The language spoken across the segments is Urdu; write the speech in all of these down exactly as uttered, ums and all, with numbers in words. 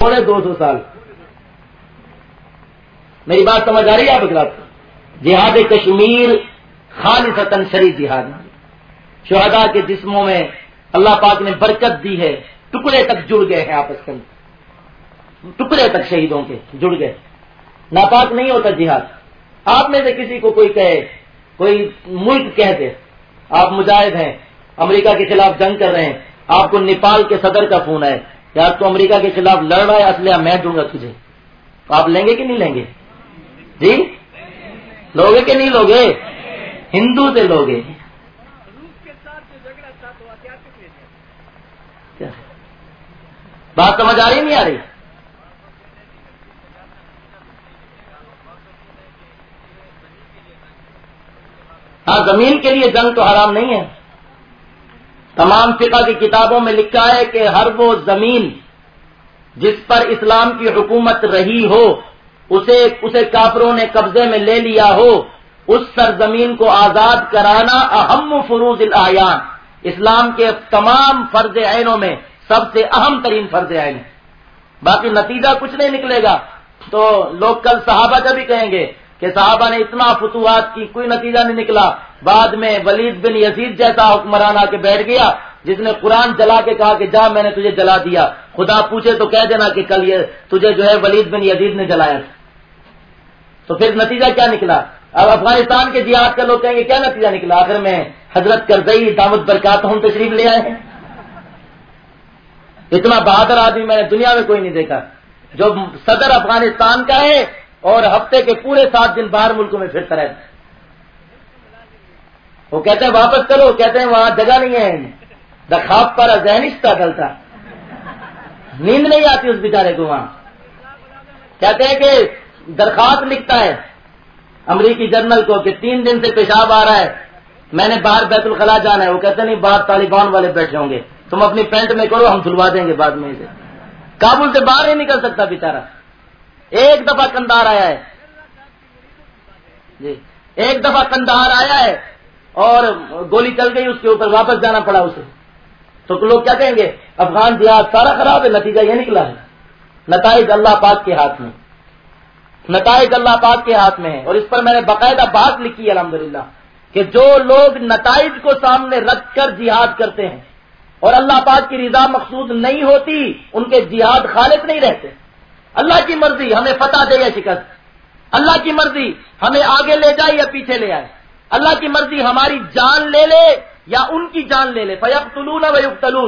پونے دو سو سال. میری بات سمجھ آ رہی ہے آپ حضرات؟ جہاد کشمیر خالصتاً شرعی جہاد. شہداء کے جسموں میں اللہ پاک نے برکت دی ہے، ٹکڑے تک جڑ گئے ہیں آپس میں، ٹکڑے تک شہیدوں کے جڑ گئے. ناپاک نہیں ہوتا جہاد. آپ میں سے کسی کو کوئی کہے، کوئی ملک کہہ دے آپ مجاہد ہیں، امریکہ کے خلاف جنگ کر رہے ہیں، آپ کو نیپال کے صدر کا فون ہے کہ آپ تو امریکہ کے خلاف لڑ رہا ہے، اسلحہ میں دوں گا تجھے، تو آپ لیں گے کہ نہیں لیں گے؟ جی لوگے کہ نہیں لوگے؟ ہندو سے لوگے. بات سمجھ آ رہی نہیں آ رہی؟ ہاں زمین کے لیے جنگ تو حرام نہیں ہے. تمام فقہ کی کتابوں میں لکھا ہے کہ ہر وہ زمین جس پر اسلام کی حکومت رہی ہو اسے اسے کافروں نے قبضے میں لے لیا ہو، اس سرزمین کو آزاد کرانا اہم فروض الاعیان، اسلام کے تمام فرض عینوں میں سب سے اہم ترین فرض عین. باقی نتیجہ کچھ نہیں نکلے گا. تو لوگ کل صحابہ کا بھی کہیں گے کہ صحابہ نے اتنا فتوحات کی، کوئی نتیجہ نہیں نکلا. بعد میں ولید بن یزید جیسا حکمران آ کے بیٹھ گیا جس نے قرآن جلا کے کہا کہ جا میں نے تجھے جلا دیا. خدا پوچھے تو کہہ دینا کہ کل یہ تجھے جو ہے ولید بن یزید نے جلایا. تو پھر نتیجہ کیا نکلا؟ اب افغانستان کے جہاد کا لوگ کہیں گے کیا نتیجہ نکلا؟ آخر میں حضرت کرزئی دعوت برکاتہم تشریف لے آئے ہیں. اتنا بہادر آدمی میں نے دنیا میں کوئی نہیں دیکھا جو صدر افغانستان کا ہے اور ہفتے کے پورے سات دن باہر ملکوں میں پھرتا رہتا. وہ کہتے ہیں واپس کرو، کہتے ہیں وہاں جگہ نہیں ہے. دخاب پر ذہنشتہ ڈلتا، نیند نہیں آتی اس بیچارے کو وہاں. کہتے ہیں کہ درخواست لکھتا ہے امریکی جنرل کو کہ تین دن سے پیشاب آ رہا ہے، میں نے باہر بیت الخلاء جانا ہے. وہ کہتے نہیں باہر طالبان والے بیٹھے ہوں گے، تم اپنی پینٹ میں کرو، ہم دھلوا دیں گے بعد میں. اسے کابل سے باہر نہیں نکل سکتا بیچارہ. ایک دفعہ کندہار آیا ہے جی ایک دفعہ کندہار آیا ہے اور گولی چل گئی اس کے اوپر، واپس جانا پڑا اسے. تو لوگ کیا کہیں گے؟ افغان جہاد سارا خراب ہے. نتیجہ یہ نکلا ہے. نتائج اللہ پاک کے ہاتھ میں، نتائج اللہ پاک کے ہاتھ میں ہے. اور اس پر میں نے باقاعدہ بات لکھی ہے الحمدللہ کہ جو لوگ نتائج کو سامنے رکھ کر جہاد کرتے ہیں اور اللہ پاک کی رضا مقصود نہیں ہوتی، ان کے جہاد خالص نہیں رہتے. اللہ کی مرضی ہمیں فتح دے یا شکست، اللہ کی مرضی ہمیں آگے لے جائے یا پیچھے لے آئے، اللہ کی مرضی ہماری جان لے لے یا ان کی جان لے لے. فیقتلون ویقتلون،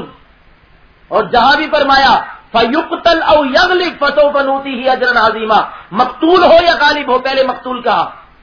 اور جہاں بھی فرمایا فیقتل او یغلب فسوف نؤتیہ اجرا عظیما، مقتول ہو یا غالب ہو، پہلے مقتول کہا.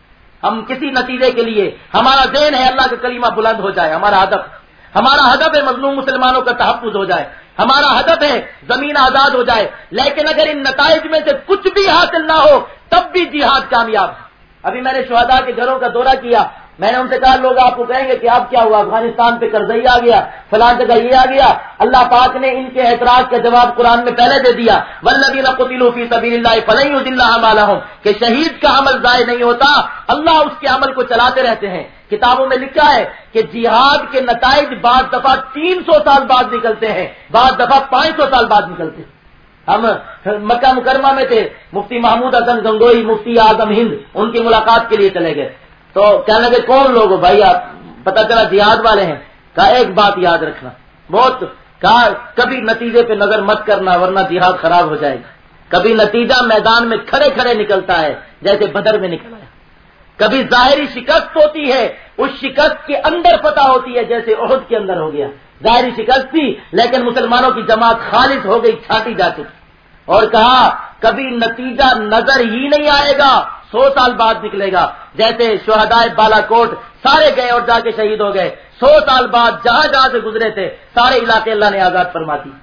ہم کسی نتیجے کے لیے ہمارا ذہن ہے اللہ کا کلمہ بلند ہو جائے، ہمارا ہدف ہمارا ہدف ہے مظلوم مسلمانوں کا تحفظ ہو جائے، ہمارا ہدف ہے زمین آزاد ہو جائے. لیکن اگر ان نتائج میں سے کچھ بھی حاصل نہ ہو تب بھی جہاد کامیاب ہے. ابھی میں نے شہداء کے گھروں کا دورہ کیا، میں نے ان سے کہا لوگ آپ کو کہیں گے کہ اب کیا ہوا، افغانستان پہ کرزئی آ گیا، فلاں جگہ یہ آ گیا. اللہ پاک نے ان کے اعتراض کا جواب قرآن میں پہلے دے دیا، والذین قتلوا فی سبیل اللہ فلن یضل اعمالهم، کہ شہید کا عمل ضائع نہیں ہوتا، اللہ اس کے عمل کو چلاتے رہتے ہیں. کتابوں میں لکھا ہے کہ جہاد کے نتائج بعض دفعہ تین سو سال بعد نکلتے ہیں، بعض دفعہ پانچ سو سال بعد نکلتے ہیں. ہم مکہ مکرمہ میں تھے، مفتی محمود حسن گنگوئی مفتی اعظم ہند، ان کی ملاقات کے لیے چلے گئے. تو کہنے لگے کون لوگ ہو بھائی آپ؟ پتہ چلا جہاد والے ہیں. کہا ایک بات یاد رکھنا، بہت کہا کبھی نتیجے پہ نظر مت کرنا ورنہ جہاد خراب ہو جائے گا. کبھی نتیجہ میدان میں کھڑے کھڑے نکلتا ہے جیسے بدر میں نکلا ہے، کبھی ظاہری شکست ہوتی ہے، اس شکست کے اندر فتح ہوتی ہے جیسے احد کے اندر ہو گیا. ظاہری شکست تھی لیکن مسلمانوں کی جماعت خالص ہو گئی، چھانٹی جا چکی. اور کہا کبھی نتیجہ نظر ہی نہیں آئے گا، سو سال بعد نکلے گا. جیسے شہدائے بالا کوٹ سارے گئے اور جا کے شہید ہو گئے، سو سال بعد جہاں جہاں سے گزرے تھے سارے علاقے اللہ نے آزاد فرما دی.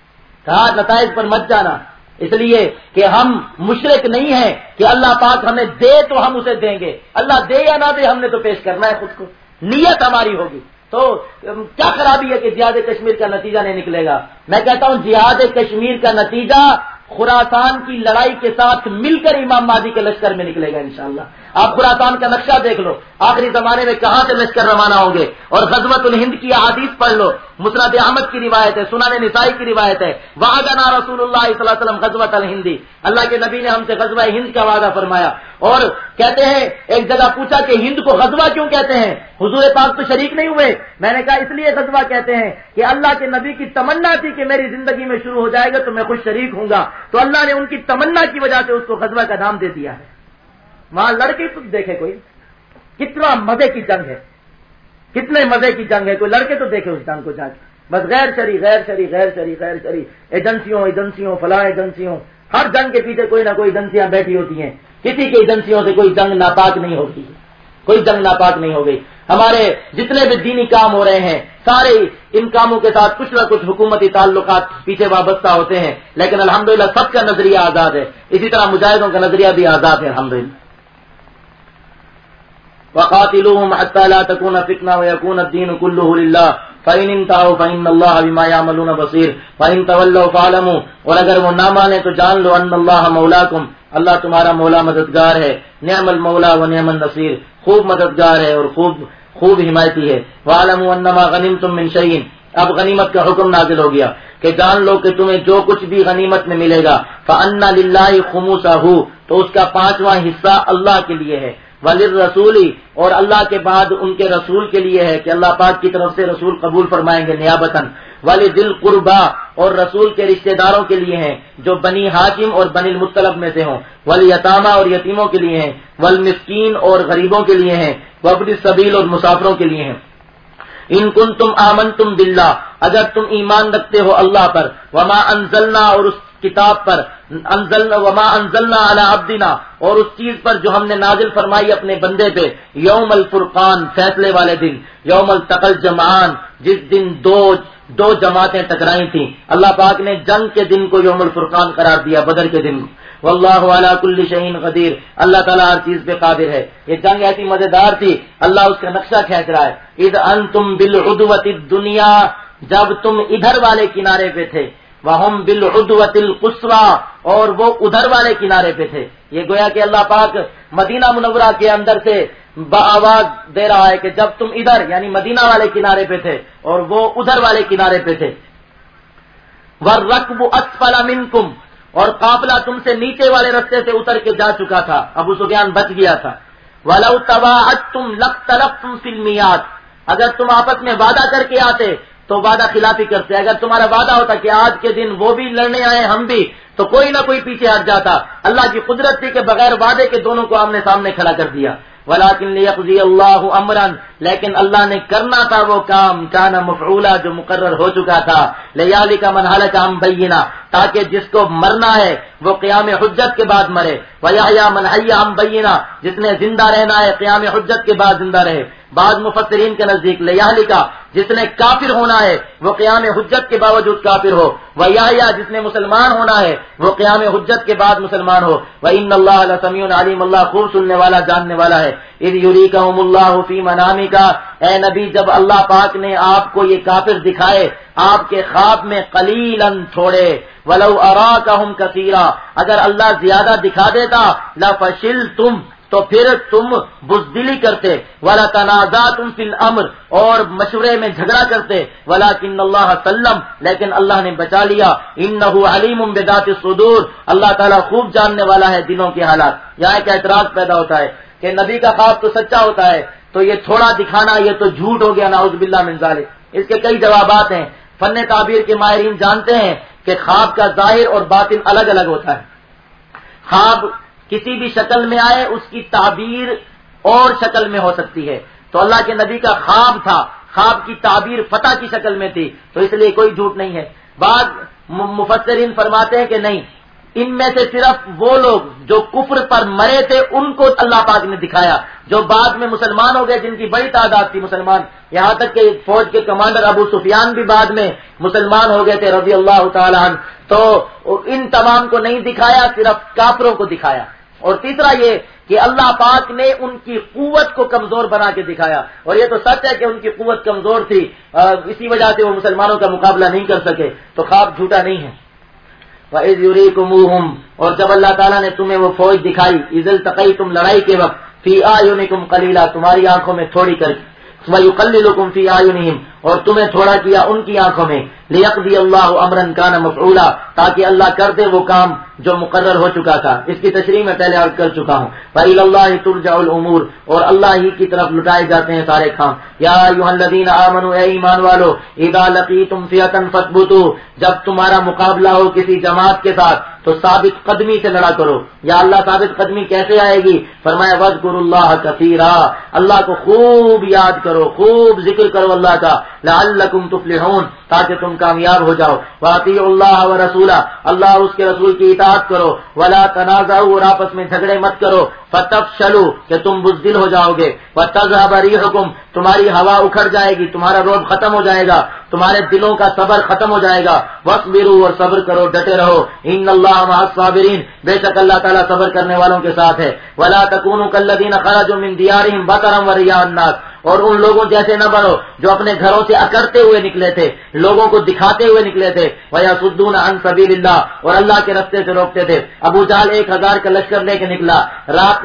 کہا نتائج پر مت جانا، اس لیے کہ ہم مشرک نہیں ہیں کہ اللہ پاک ہمیں دے تو ہم اسے دیں گے، اللہ دے یا نہ دے ہم نے تو پیش کرنا ہے خود کو، نیت ہماری ہوگی. تو کیا خرابی ہے کہ جہاد کشمیر کا نتیجہ نہیں نکلے گا؟ میں کہتا ہوں جہاد کشمیر کا نتیجہ خراسان کی لڑائی کے ساتھ مل کر امام مہدی کے لشکر میں نکلے گا انشاءاللہ. آپ خراسان کا نقشہ دیکھ لو، آخری زمانے میں کہاں سے لشکر روانہ ہوں گے، اور غزوۃ الہند کی احادیث پڑھ لو، مسند احمد کی روایت ہے، سنن نسائی کی روایت ہے، وعدنا رسول اللہ صلی اللہ علیہ وسلم غزوۃ الہند، اللہ کے نبی نے ہم سے غزوہ ہند کا وعدہ فرمایا۔ اور کہتے ہیں ایک جگہ پوچھا کہ ہند کو غزوہ کیوں کہتے ہیں، حضور پاک تو شریک نہیں ہوئے، میں نے کہا اس لیے غزوہ کہتے ہیں کہ اللہ کے نبی کی تمنا تھی کہ میری زندگی میں شروع ہو جائے گا تو میں خود شریک ہوں گا، تو اللہ نے ان کی تمنا کی وجہ سے اس کو غزوہ کا نام دے دیا ہے۔ وہاں لڑکے تو دیکھے کوئی کتنا مزے کی جنگ ہے، کتنے مزے کی جنگ ہے، کوئی لڑکے تو دیکھے اس جنگ کو جا کے، بس غیر شری غیر شری غیر شری غیر شری ایجنسیوں ایجنسیوں فلاں ایجنسیوں، ہر جنگ کے پیچھے کوئی نہ کوئی ایجنسیاں بیٹھی ہوتی ہیں، کسی کی ایجنسیوں سے کوئی جنگ ناپاک نہیں ہوتی، کوئی جنگ ناپاک نہیں ہو گئی۔ ہمارے جتنے بھی دینی کام ہو رہے ہیں سارے ان کاموں کے ساتھ کچھ نہ کچھ حکومتی تعلقات پیچھے وابستہ ہوتے ہیں، لیکن الحمدللہ سب کا نظریہ آزاد ہے، اسی طرح مجاہدوں کا نظریہ بھی آزاد ہے الحمدللہ۔ وقاتلوهم حتى لا تكون فتنة ويكون الدين كله لله فإن انتهوا فإن الله بما يعملون بصير فإن تولوا فاعلموا، اور اگر وہ نہ مانے تو جان لو ان اللہ مولاکم، اللہ تمہارا مولا مددگار ہے، نعم المولا و نعم النصیر، خوب مددگار ہے اور خوب خوب حمایتی ہے۔ وَاعْلَمُوا أَنَّمَا غَنِمْتُم مِّن شَيْءٍ، اب غنیمت کا حکم نازل ہو گیا کہ جان لو کہ تمہیں جو کچھ بھی غنیمت میں ملے گا فَأَنَّ لِلَّهِ خُمُسَهُ، تو اس کا پانچواں حصہ اللہ کے لیے ہے، وَلِلرَّسُولِ، اور اللہ کے بعد ان کے رسول کے لیے ہے کہ اللہ پاک کی طرف سے رسول قبول فرمائیں گے نیابتاً، وَلِذِي الْقُرْبَى، اور رسول کے رشتہ داروں کے لیے ہیں جو بنی ہاشم اور بنی المطلب میں سے ہوں، وَالْيَتَامَى، اور یتیموں کے لیے ہیں، وَالْمِسْكِينَ، اور غریبوں کے لیے ہیں، وَابْنِ السَّبِيلِ، اور مسافروں کے لیے ہیں۔ ان کنتم آمنتم باللہ، اگر تم ایمان رکھتے ہو اللہ پر، وما انزلنا، اور اس کتاب پر، انزلنا وما انزلنا علی عبدنا، اور اس چیز پر جو ہم نے نازل فرمائی اپنے بندے پہ، یوم الفرقان، فیصلے والے دن، یوم التقى الجمعان، جس دن دو دو جماعتیں ٹکرائی تھیں، اللہ پاک نے جنگ کے دن کو یوم الفرقان قرار دیا، بدر کے دن۔ واللہ علی کل شیء قدیر، اللہ تعالیٰ ہر چیز پہ قادر ہے۔ یہ جنگ ایسی مزیدار تھی، اللہ اس کا نقشہ کھینچ رہا ہے۔ اذ انتم بالعدوۃ الدنیا، جب تم ادھر والے کنارے پہ تھے، وہم بالعدوۃ القصویٰ، اور وہ ادھر والے کنارے پہ تھے۔ یہ گویا کہ اللہ پاک مدینہ منورہ کے اندر سے بآواز دے رہا ہے کہ جب تم ادھر یعنی مدینہ والے کنارے پہ تھے اور وہ ادھر والے کنارے پہ تھے۔ والرکب اسفل منکم، اور قافلہ تم سے نیچے والے رستے سے اتر کے جا چکا تھا، ابو سفیان بچ گیا تھا۔ وَلَوْ تَوَاعَدتُّمْ لَاخْتَلَفْتُمْ فِي الْمِيعَادِ، اگر تم آپس میں وعدہ کر کے آتے تو وعدہ خلافی کرتے، اگر تمہارا وعدہ ہوتا کہ آج کے دن وہ بھی لڑنے آئے ہم بھی، تو کوئی نہ کوئی پیچھے ہٹ جاتا۔ اللہ کی قدرت تھی کہ بغیر وعدے کے دونوں کو آمنے سامنے کھڑا کر دیا۔ وَلَٰكِن لِيَقْضِيَ اللَّهُ أَمْرًا، لیکن اللہ نے کرنا تھا وہ کام كَانَ مَفْعُولًا، جو مقرر ہو چکا تھا، لِيَهْلِكَ مَنْ هَلَكَ عَن بَيِّنَةٍ، تاکہ جس کو مرنا ہے وہ قیام حجت کے بعد مرے، وَيَحْيَىٰ مَنْ حَيَّ عَن بَيِّنَةٍ، جس نے زندہ رہنا ہے قیام حجت کے بعد زندہ رہے۔ بعض مفسرین کے نزدیک لِيَهْلِكَ، جس نے کافر ہونا ہے وہ قیام حجت کے باوجود کافر ہو، وَيَحْيَىٰ، جس نے مسلمان ہونا ہے وہ قیام حجت کے بعد مسلمان ہو۔ وَإِنَّ اللَّهَ لَسَمِيعٌ عَلِيمٌ، اللہ خوب سننے والا جاننے والا ہے۔ اِذْ يُرِيكَهُمُ اللَّهُ فِي مَنَامِكَ، اے نبی جب اللہ پاک نے آپ کو یہ کافر دکھائے آپ کے خواب میں، قلیلاً تھوڑے، وَلَوْ أَرَاكَهُمْ كَثِيرًا، اگر اللہ زیادہ دکھا دیتا، لَفَشِلْتُمْ، تو پھر تم بزدلی کرتے، وَلَتَنَازَعْتُمْ فِي الْأَمْرِ، اور مشورے میں جھگڑا کرتے، وَلَٰكِنَّ اللَّهَ سَلَّمَ، لیکن اللہ نے بچا لیا، إِنَّهُ عَلِيمٌ بِذَاتِ الصُّدُورِ، اللہ تعالیٰ خوب جاننے والا ہے دلوں کے حالات۔ یہاں ایک اعتراض پیدا ہوتا ہے کہ نبی کا خواب تو سچا ہوتا ہے تو یہ تھوڑا دکھانا یہ تو جھوٹ ہو گیا، نعوذ باللہ من ذالک۔ اس کے کئی جوابات ہیں، فن تعبیر کے ماہرین جانتے ہیں کہ خواب کا ظاہر اور باطن الگ الگ ہوتا ہے۔ خواب کسی بھی شکل میں آئے اس کی تعبیر اور شکل میں ہو سکتی ہے، تو اللہ کے نبی کا خواب تھا، خواب کی تعبیر فتح کی شکل میں تھی، تو اس لیے کوئی جھوٹ نہیں ہے۔ بعض مفسرین فرماتے ہیں کہ نہیں، ان میں سے صرف وہ لوگ جو کفر پر مرے تھے ان کو اللہ پاک نے دکھایا، جو بعد میں مسلمان ہو گئے جن کی بڑی تعداد تھی مسلمان، یہاں تک کہ فوج کے کمانڈر ابو سفیان بھی بعد میں مسلمان ہو گئے تھے رضی اللہ تعالی عنہ، تو ان تمام کو نہیں دکھایا، صرف کافروں کو دکھایا۔ اور تیسرا یہ کہ اللہ پاک نے ان کی قوت کو کمزور بنا کے دکھایا، اور یہ تو سچ ہے کہ ان کی قوت کمزور تھی، اسی وجہ سے وہ مسلمانوں کا مقابلہ نہیں کر سکے، تو خواب جھوٹا نہیں ہے۔ وَإِذْ يُرِيكُمُوهُمْ، اور جب اللہ تعالیٰ نے تمہیں وہ فوج دکھائی، اِذْ الْتَقَيْتُمْ، لڑائی کے وقت، فی اعینکم قلیلا، تمہاری آنکھوں میں تھوڑی کر کے، وَيُقَلِّلُكُمْ فِي أَعْيُنِهِمْ، اور تمہیں تھوڑا کیا ان کی آنکھوں میں، لِيَقْضِيَ اللَّهُ أَمْرًا كَانَ مَفْعُولًا، تاکہ اللہ کر دے وہ کام جو مقرر ہو چکا تھا۔ اس کی تشریح میں پہلے عرض کر چکا ہوں۔ وَإِلَى اللَّهِ تُرْجَعُ الْأُمُورُ، اور اللہ ہی کی طرف لٹائے جاتے ہیں سارے کام۔ یا ایھا الذین آمنوا، اے ایمان والو، اذا لقیتم فئۃ فاثبتوا، جب تمہارا مقابلہ ہو کسی جماعت کے ساتھ تو ثابت قدمی سے لڑا کرو۔ یا اللہ ثابت قدمی کیسے آئے گی؟ فرمایا وَاذْكُرُوا اللَّهَ كَثِيرًا، اللہ کو خوب یاد کرو، خوب ذکر کرو اللہ کا، لعلکم تفلحون، تاکہ تم کامیاب ہو جاؤ۔ وَاطِیعُوا اللَّهَ وَرَسُولَهُ، اللہ اور اس کے رسول کی اطاعت کرو۔ وَلَا تَنَازَعُوا، اور آپس میں جھگڑے مت کرو۔ فَتَفْشَلُوا، کہ تم بزدل ہو جاؤ گے۔ وَتَذْهَبَ رِيحُكُمْ، تمہاری ہوا اکھڑ جائے گی، تمہارا روب ختم ہو جائے گا، تمہارے دلوں کا صبر ختم ہو جائے گا۔ وَاصْبِرُوا، اور صبر کرو، ڈٹے رہو۔ إِنَّ اللَّهَ مَعَ الصَّابِرِينَ، بے شک اللہ تعالیٰ صبر کرنے والوں کے ساتھ ہے۔ وَلَا تَكُونُوا كَالَّذِينَ خَرَجُوا مِن دِيَارِهِمْ بَطَرًا وَرِئَاءَ النَّاسِ، اور ان لوگوں جیسے نہ بنو جو اپنے گھروں سے اکڑتے ہوئے نکلے تھے، لوگوں کو دکھاتے ہوئے نکلے تھے۔ وَيَصُدُّونَ عَن سَبِيلِ اللَّهِ، اور اللہ کے راستے سے روکتے تھے۔ ابو جہل ایک ہزار کا لشکر لے کے نکلا، رات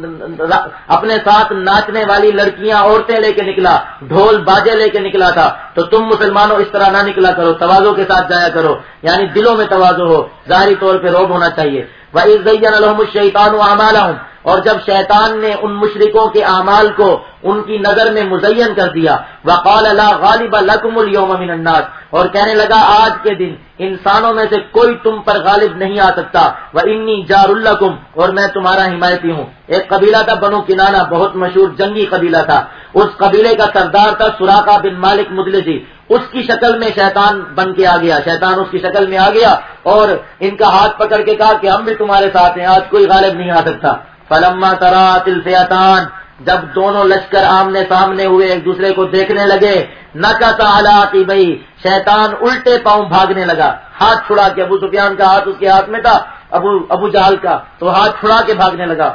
اپنے ساتھ ناچنے والی لڑکیاں عورتیں لے کے نکلا، ڈھول باجے لے کے نکلا تھا۔ تو تم مسلمانوں اس طرح نہ نکلا کرو، تواضع کے ساتھ جایا کرو، یعنی دلوں میں تواضع ہو، ظاہری طور پہ روب ہونا چاہیے۔ وَإِذْ زَيَّنَ لَهُمُ الشَّيْطَانُ أَعْمَالَهُمْ، اور جب شیطان نے ان مشرکوں کے اعمال کو ان کی نظر میں مزین کر دیا، وَقَالَ لَا غَالِبَ لَكُمُ الْيَوْمَ مِنَ النَّاسِ، اور کہنے لگا آج کے دن انسانوں میں سے کوئی تم پر غالب نہیں آ سکتا، وَإِنِّي جَارٌ لَكُمْ، اور میں تمہارا حمایتی ہوں۔ ایک قبیلہ تھا بنو کنانہ، بہت مشہور جنگی قبیلہ تھا، اس قبیلے کا سردار تھا سراقہ بن مالک مدلجی۔ اس کی شکل میں شیطان بن کے آ گیا، شیطان اس کی شکل میں آ گیا اور ان کا ہاتھ پکڑ کے کہا کہ ہم بھی تمہارے ساتھ ہیں، آج کوئی غالب نہیں آ سکتا۔ فَلَمَّا تَرَاءَتِ الْفِئَتَانِ، جب دونوں لشکر آمنے سامنے ہوئے، ایک دوسرے کو دیکھنے لگے، نَكَصَ عَلَىٰ عَقِبَيْهِ، شیطان الٹے پاؤں بھاگنے لگا، ہاتھ چھڑا کے، ابو سفیان کا ہاتھ اس کے ہاتھ میں تھا، ابو ابو جہل کا، تو ہاتھ چھڑا کے بھاگنے لگا۔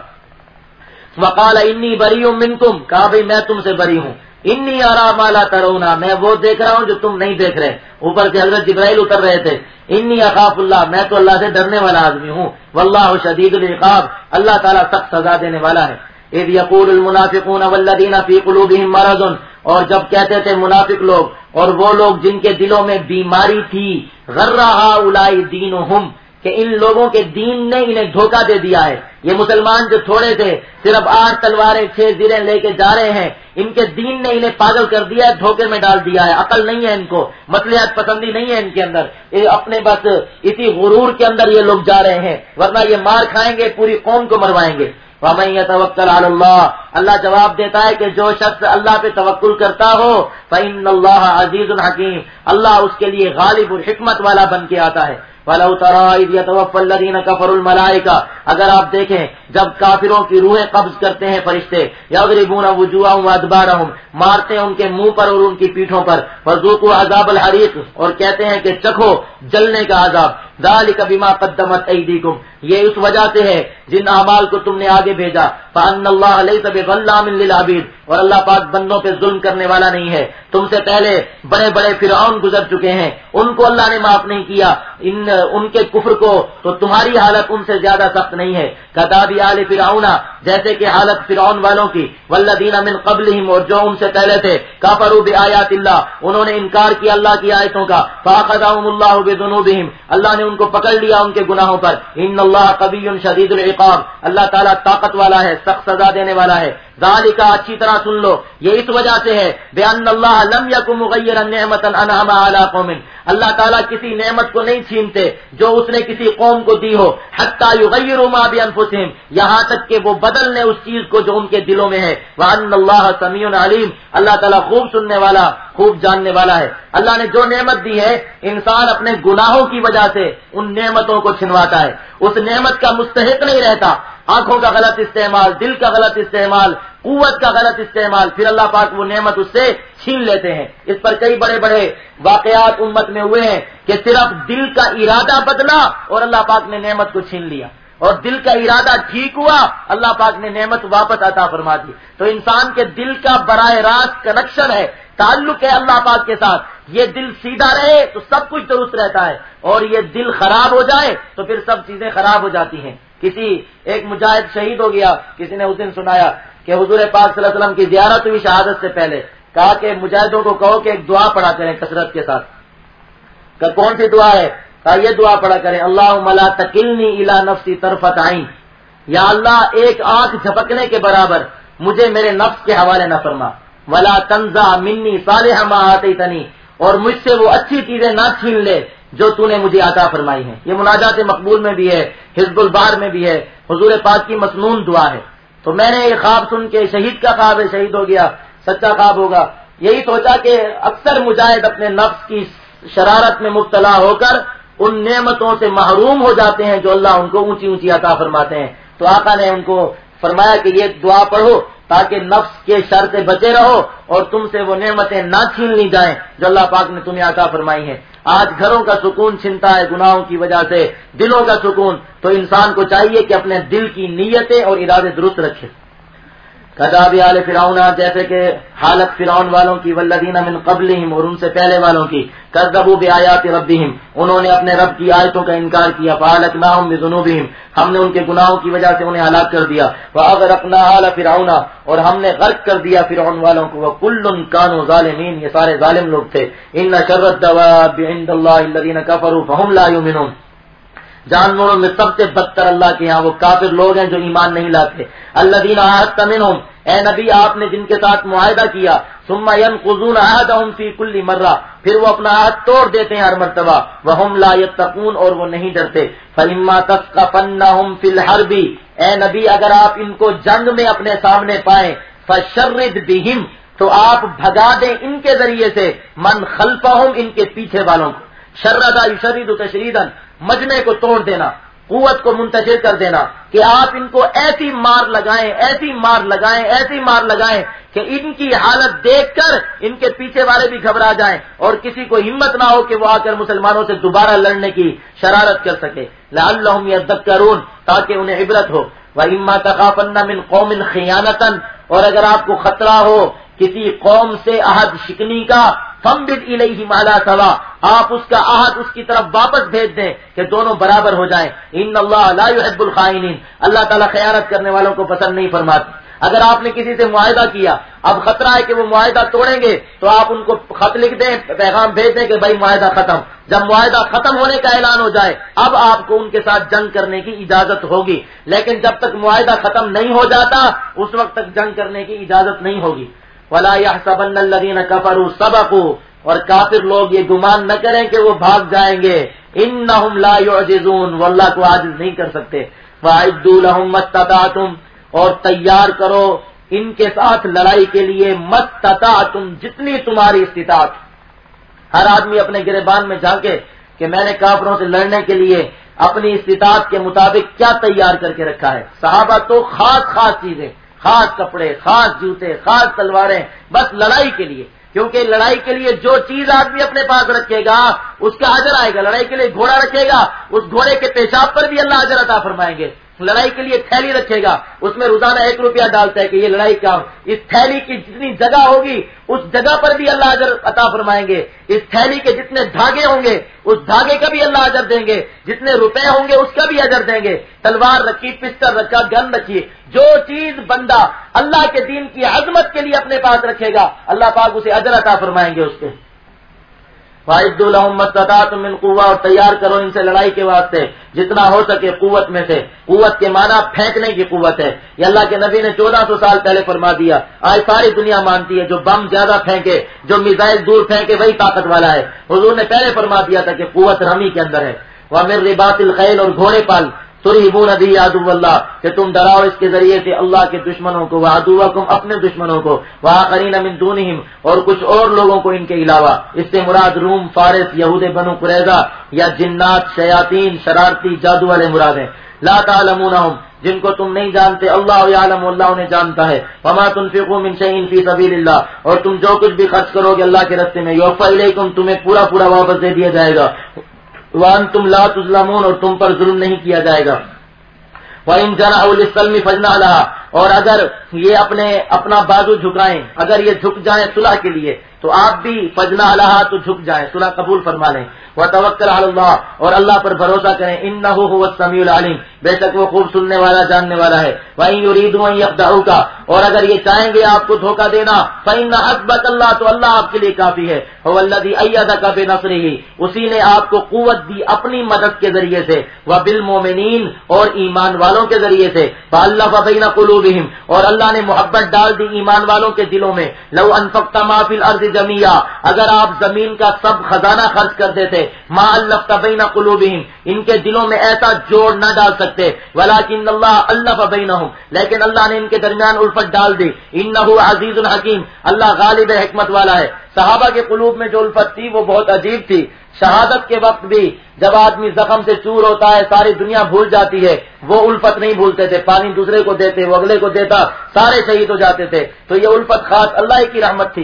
وَقَالَ إِنِّي بَرِيءٌ مِّنكُمْ، کہا بھئی میں تم سے بری ہوں۔ إِنِّي أَرَىٰ مَا لَا تَرَوْنَ، میں وہ دیکھ رہا ہوں جو تم نہیں دیکھ رہے۔ اوپر سے حضرت جبرائیل اتر رہے تھے۔ إِنِّي أَخَافُ اللَّهَ، میں تو اللہ سے ڈرنے والا آدمی ہوں۔ وَاللَّهُ شَدِيدُ الْعِقَابِ، اللہ تعالیٰ سخت سزا دینے والا ہے۔ إِذْ يَقُولُ الْمُنَافِقُونَ وَالَّذِينَ فِي قُلُوبِهِم مَّرَضٌ، اور جب کہتے تھے منافق لوگ اور وہ لوگ جن کے دلوں میں بیماری تھی، غَرَّ هَٰؤُلَاءِ دِينُهُمْ، کہ ان لوگوں کے دین نے انہیں دھوکہ دے دیا ہے۔ یہ مسلمان جو تھوڑے تھے، صرف آٹھ تلواریں چھ زریں لے کے جا رہے ہیں، ان کے دین نے انہیں پاگل کر دیا ہے، دھوکے میں ڈال دیا ہے، عقل نہیں ہے ان کو، مصلحت پسندی نہیں ہے ان کے اندر، یہ اپنے بس اسی غرور کے اندر یہ لوگ جا رہے ہیں، ورنہ یہ مار کھائیں گے، پوری قوم کو مروائیں گے۔ وَمَن يَتَوَكَّلْ عَلَى اللَّهِ، اللہ جواب دیتا ہے کہ جو شخص اللہ پہ توکل کرتا ہو، فَإِنَّ اللَّهَ عَزِيزٌ حَكِيمٌ، اللہ اس کے لیے غالب اور حکمت والا بن کے آتا ہے۔ وَلَوْ تَرَىٰ إِذْ يَتَوَفَّى الَّذِينَ كَفَرُوا الْمَلَائِكَةَ، اگر آپ دیکھیں جب کافروں کی روحیں قبض کرتے ہیں فرشتے، يَضْرِبُونَ وُجُوهَهُمْ وَأَدْبَارَهُمْ، مارتے ہیں ان کے منہ پر اور ان کی پیٹھوں پر، فَذُوقُوا عَذَابَ الْحَرِيقِ، اور کہتے ہیں کہ چکھو جلنے کا عذاب، ذَلِكَ بِمَا قَدَّمَتْ أَيْدِيكُمْ، یہ اس وجہ سے ہے جن اعمال کو تم نے آگے بھیجا، فَأَنَّ اللَّهَ لَيْسَ بِظَلَّامٍ لِّلْعَبِيدِ، اور اللہ پاک بندوں پہ ظلم کرنے والا نہیں ہے۔ تم سے پہلے بڑے بڑے فرعون گزر چکے ہیں، ان کو اللہ نے معاف نہیں کیا، ان ان کے کفر کو، تو تمہاری حالت ان سے زیادہ سخت نہیں ہے۔ کداب آل فرعون، جیسے کہ حالت فرعون والوں کی، والذین من قبلہم، اور جو ان سے پہلے تھے، کفروا بآیات اللہ، انہوں نے انکار کیا اللہ کی آیتوں کا، فاخذہم اللہ بذنوبہم، اللہ نے ان کو پکڑ لیا ان کے گناہوں پر۔ ان اللہ قوی شدید العقاب، اللہ تعالیٰ طاقت والا ہے، سخت سزا دینے والا ہے۔ ذالک، اچھی طرح سن لو، یہ اس وجہ سے ہے بأن اللہ لم یکن مغیرا نعمتا انعم علی قوم، اللہ تعالیٰ کسی نعمت کو نہیں چھینتے جو اس نے کسی قوم کو دی ہو، حتی یغیروا ما بانفسہم، یہاں تک کہ وہ بدل لیں اس چیز کو جو ان کے دلوں میں ہے۔ وان اللہ سمیع علیم، اللہ تعالیٰ خوب سننے والا، خوب جاننے والا ہے۔ اللہ نے جو نعمت دی ہے، انسان اپنے گناہوں کی وجہ سے ان نعمتوں کو چھنواتا ہے، اس نعمت کا مستحق نہیں رہتا، آنکھوں کا غلط استعمال، دل کا غلط استعمال، قوت کا غلط استعمال، پھر اللہ پاک وہ نعمت اس سے چھین لیتے ہیں۔ اس پر کئی بڑے بڑے واقعات امت میں ہوئے ہیں کہ صرف دل کا ارادہ بدلا اور اللہ پاک نے نعمت کو چھین لیا، اور دل کا ارادہ ٹھیک ہوا، اللہ پاک نے نعمت واپس عطا فرما دی۔ تو انسان کے دل کا براہ راست کنیکشن ہے، تعلق ہے اللہ پاک کے ساتھ، یہ دل سیدھا رہے تو سب کچھ درست رہتا ہے، اور یہ دل خراب ہو جائے تو پھر سب چیزیں خراب ہو جاتی ہیں۔ کسی ایک مجاہد شہید ہو گیا، کسی نے اس دن سنایا کہ حضور پاک صلی اللہ علیہ وسلم کی زیارت ہوئی شہادت سے پہلے، کہا کہ مجاہدوں کو کہو کہ ایک دعا پڑھا کریں کثرت کے ساتھ. کہ کون سی دعا ہے؟ کہا یہ دعا پڑھا کریں، اللہم لا تکلنی الی نفسی طرفۃ عین، یا اللہ ایک آنکھ جھپکنے کے برابر مجھے میرے نفس کے حوالے نہ فرما، ولا تنزع منی صالح ما آتیتنی، اور مجھ سے وہ اچھی چیزیں نہ چھین لے جو تو نے مجھے عطا فرمائی ہیں. یہ مناجات مقبول میں بھی ہے، حزب البار میں بھی ہے، حضور پاک کی مسنون دعا ہے. تو میں نے یہ خواب سن کے، شہید کا خواب ہے، شہید ہو گیا، سچا خواب ہوگا، یہی سوچا کہ اکثر مجاہد اپنے نفس کی شرارت میں مبتلا ہو کر ان نعمتوں سے محروم ہو جاتے ہیں جو اللہ ان کو اونچی اونچی عطا فرماتے ہیں. تو آقا نے ان کو فرمایا کہ یہ دعا پڑھو تاکہ نفس کے شر سے بچے رہو اور تم سے وہ نعمتیں نہ چھین لی جائیں جو اللہ پاک نے تمہیں عطا فرمائی ہیں. آج گھروں کا سکون چھنتا ہے گناہوں کی وجہ سے، دلوں کا سکون. تو انسان کو چاہیے کہ اپنے دل کی نیتیں اور ارادے درست رکھے. کذاب آل فرعون، جیسے کہ حالت فرعون والوں کی، والذین من قبلہم، اور ان سے پہلے والوں کی، کذبوا بآیات ربہم، انہوں نے اپنے رب کی آیتوں کا انکار کیا، فاہلکناہم بذنوبہم، ہم نے ان کے گناہوں کی وجہ سے انہیں ہلاک کر دیا، واغرقنا آل فرعون، اور ہم نے غرق کر دیا فرعون والوں کو، وکل کانوا ظالمین، یہ سارے ظالم لوگ تھے. ان شر الدواب عند اللہ الذین کفروا فہم لا یؤمنون، جانوروں میں سب سے بدتر اللہ کے ہاں وہ کافر لوگ ہیں جو ایمان نہیں لاتے. الذین عاہدت منہم، اے نبی آپ نے جن کے ساتھ معاہدہ کیا، ثم ينقضون عہدہم فی کل مرہ، پھر وہ اپنا عہد توڑ دیتے ہیں ہر مرتبہ، وہم لا یتقون، اور وہ نہیں ڈرتے. فإما تثقفنہم فی الحرب، اے نبی اگر آپ ان کو جنگ میں اپنے سامنے پائیں، فشرد بہم، تو آپ بھگا دیں ان کے ذریعے سے، من خلفہم، ان کے پیچھے والوں کو. شردا یشرد تشریدا، مجمع کو توڑ دینا، قوت کو منتشر کر دینا، کہ آپ ان کو ایسی مار لگائیں ایسی مار لگائیں ایسی مار لگائیں کہ ان کی حالت دیکھ کر ان کے پیچھے والے بھی گھبرا جائیں اور کسی کو ہمت نہ ہو کہ وہ آ کر مسلمانوں سے دوبارہ لڑنے کی شرارت کر سکے. لعلہم یذکرون، تاکہ انہیں عبرت ہو. وَإِمَّا تَخَافَنَّ مِنْ قَوْمٍ خِیَانَةً، اور اگر آپ کو خطرہ ہو کسی قوم سے عہد شکنی کا، فَانبِذْ إِلَيْهِمْ عَلَىٰ سَوَاءٍ، آپ اس کا عہد اس کی طرف واپس بھیج دیں کہ دونوں برابر ہو جائیں. ان اللہ لا يحب الخائنین، اللہ تعالیٰ خیانت کرنے والوں کو پسند نہیں فرماتے. اگر آپ نے کسی سے معاہدہ کیا، اب خطرہ ہے کہ وہ معاہدہ توڑیں گے، تو آپ ان کو خط لکھ دیں، پیغام بھیج دیں کہ بھائی معاہدہ ختم. جب معاہدہ ختم ہونے کا اعلان ہو جائے اب آپ کو ان کے ساتھ جنگ کرنے کی اجازت ہوگی، لیکن جب تک معاہدہ ختم نہیں ہو جاتا اس وقت تک جنگ کرنے کی اجازت نہیں ہوگی. وَلَا يَحْسَبَنَّ الَّذِينَ كَفَرُوا سَبَقُوا، اور کافر لوگ یہ گمان نہ کریں کہ وہ بھاگ جائیں گے. انہم لا یعجزون، وہ اللہ کو عاجز نہیں کر سکتے. وَأَعِدُّوا لَهُم مَّا اسْتَطَعْتُمْ، اور تیار کرو ان کے ساتھ لڑائی کے لیے، مَا اسْتَطَعْتُمْ، جتنی تمہاری استطاعت. ہر آدمی اپنے گریبان میں جھانکے کہ میں نے کافروں سے لڑنے کے لیے اپنی استطاعت کے مطابق کیا تیار کر کے رکھا ہے. صحابہ تو خاص خاص چیزیں، خاص کپڑے، خاص جوتے، خاص تلواریں، بس لڑائی کے لیے. کیونکہ لڑائی کے لیے جو چیز آدمی اپنے پاس رکھے گا اس کا اجر آئے گا. لڑائی کے لیے گھوڑا رکھے گا، اس گھوڑے کے پیشاب پر بھی اللہ اجر عطا فرمائیں گے. لڑائی کے لیے تھیلی رکھے گا، اس میں روزانہ ایک روپیہ ڈالتا ہے کہ یہ لڑائی کا، اس تھیلی کی جتنی جگہ ہوگی اس جگہ پر بھی اللہ اجر عطا فرمائیں گے. اس تھیلی کے جتنے دھاگے ہوں گے اس دھاگے کا بھی اللہ اجر دیں گے، جتنے روپے ہوں گے اس کا بھی اجر دیں گے. تلوار رکھی، پستل رکھا، گن رکھی، جو چیز بندہ اللہ کے دین کی عظمت کے لیے اپنے پاس رکھے گا اللہ پاک اسے اجر عطا فرمائیں گے اس کے. وَأَعِدُّوا لَهُم مَّا اسْتَطَعْتُم مِّن قُوَّةٍ، اور تیار کرو ان سے لڑائی کے واسطے جتنا ہو سکے قوت میں سے. قوت کے معنی پھینکنے کی قوت ہے. یہ اللہ کے نبی نے چودہ سو سال پہلے فرما دیا. آج ساری دنیا مانتی ہے جو بم زیادہ پھینکے، جو میزائل دور پھینکے وہی طاقت والا ہے. حضور نے پہلے فرما دیا تھا کہ قوت رمی کے اندر ہے. وَمِن رِّبَاطِ الْخَيْلِ، اور گھوڑے پال، تُرْهِبُونَ بِهِ عَدُوَّ اللَّهِ، کہ تم ڈراؤ اس کے ذریعے سے اللہ کے دشمنوں کو، وَعَدُوَّكُمْ، اپنے دشمنوں کو، وَآخَرِينَ مِن دُونِهِمْ، اور کچھ اور لوگوں کو ان کے علاوہ. اس سے مراد روم، فارس، یہود بنو قریظہ یا جنات، شیاطین، شرارتی، جادو والے مراد ہیں. لا تعلمونہم، جن کو تم نہیں جانتے، اللہ یعلم، اللہ انہیں جانتا ہے. وما تنفقوا من شیء فی سبیل اللہ، اور تم جو کچھ بھی خرچ کرو گے اللہ کے راستے میں، یوفی الیکم، تمہیں پورا پورا واپس دے دیا جائے گا. وانتم لا تظلمون، اور تم پر ظلم نہیں کیا جائے گا. وَإِن جَنَحُوا لِلسَّلْمِ فَاجْنَحْ لَهَا، اور اگر یہ اپنے اپنا بازو جھکائیں، اگر یہ جھک جائیں صلح کے لیے تو آپ بھی فَاجْنَحْ لَهَا، تو جھک جائیں، صلح قبول فرما لیں. وَتَوَكَّلْ عَلَى اللَّهِ، اور اللہ پر بھروسہ کریں. إِنَّهُ هُوَ السَّمِيعُ الْعَلِيمُ، بے شک وہ خوب سننے والا، جاننے والا ہے. وَإِن يُرِيدُوا أَن يَخْدَعُوكَ، اور اگر یہ چاہیں گے آپ کو دھوکہ دینا فإن حسبک اللہ، تو اللہ آپ کے لیے کافی ہے، هو الذی ایدک بنصرہ، اسی نے آپ کو قوت دی اپنی مدد کے ذریعے سے، وبالمؤمنین، اور ایمان والوں کے ذریعے سے، فألف بین قلوبہم، اور اللہ نے محبت ڈال دی ایمان والوں کے دلوں میں، لو انفقت ما فی الارض جميعا، اگر آپ زمین کا سب خزانہ خرچ کر دیتے، ما الفت بین قلوبہم، ان کے دلوں میں ایسا جوڑ نہ ڈال سکتے، ولکن اللہ الف بینہم، لیکن اللہ نے ان کے درمیان الفت ڈال دی، انہ عزیز حکیم، اللہ غالب حکمت والا ہے۔ صحابہ کے قلوب میں جو الفت تھی وہ بہت عجیب تھی، شہادت کے وقت بھی جب آدمی زخم سے چور ہوتا ہے ساری دنیا بھول جاتی ہے، وہ الفت نہیں بھولتے تھے، پانی دوسرے کو دیتے، وہ اگلے کو دیتا، سارے شہید ہو جاتے تھے، تو یہ الفت خاص اللہ کی رحمت تھی۔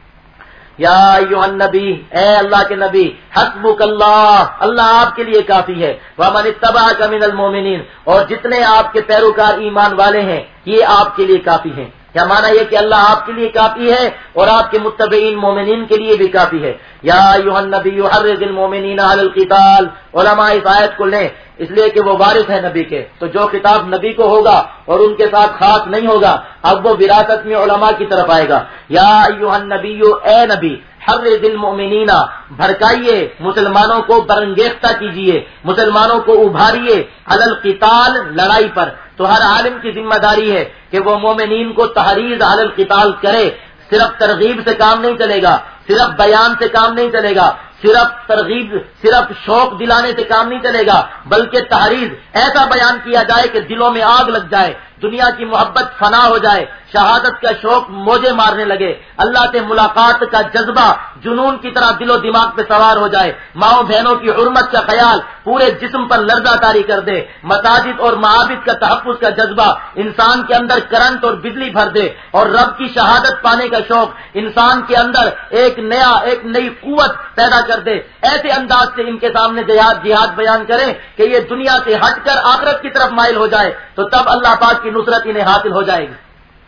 یا ایھا النبی، اے اللہ کے نبی، حسبک اللہ، اللہ آپ کے لیے کافی ہے، ومن اتبعک من المؤمنین، اور جتنے آپ کے پیروکار ایمان والے ہیں یہ آپ کے لیے کافی ہیں۔ کیا معنی یہ کہ اللہ آپ کے لیے کافی ہے اور آپ کے متبعین مومنین کے لیے بھی کافی ہے۔ یا ایھا النبی حرض المؤمنین علی القتال، علماء اس آیت کو لیں اس لیے کہ وہ وارث ہے نبی کے، تو جو خطاب نبی کو ہوگا اور ان کے ساتھ خاص نہیں ہوگا، اب وہ وراثت میں علماء کی طرف آئے گا۔ یا ایھا النبی، اے نبی، حرض المؤمنین، بھڑکائیے مسلمانوں کو، برانگیختہ کیجئے مسلمانوں کو، ابھاریے، علی القتال، لڑائی پر۔ تو ہر عالم کی ذمہ داری ہے کہ وہ مومنین کو تحریض علی القتال کرے، صرف ترغیب سے کام نہیں چلے گا، صرف بیان سے کام نہیں چلے گا، صرف ترغیب، صرف شوق دلانے سے کام نہیں چلے گا، بلکہ تحریض ایسا بیان کیا جائے کہ دلوں میں آگ لگ جائے، دنیا کی محبت فنا ہو جائے، شہادت کا شوق موجے مارنے لگے، اللہ سے ملاقات کا جذبہ جنون کی طرح دل و دماغ پہ سوار ہو جائے، ماؤں بہنوں کی حرمت کا خیال پورے جسم پر لرزہ طاری کر دے، مساجد اور معابد کا تحفظ کا جذبہ انسان کے اندر کرنٹ اور بجلی بھر دے، اور رب کی شہادت پانے کا شوق انسان کے اندر ایک نیا ایک نئی قوت پیدا کر دے۔ ایسے انداز سے ان کے سامنے جہاد جہاد بیان کریں کہ یہ دنیا سے ہٹ کر آخرت کی طرف مائل ہو جائے، تو تب اللہ پاک کی نصرت انہیں حاصل ہو جائے گی۔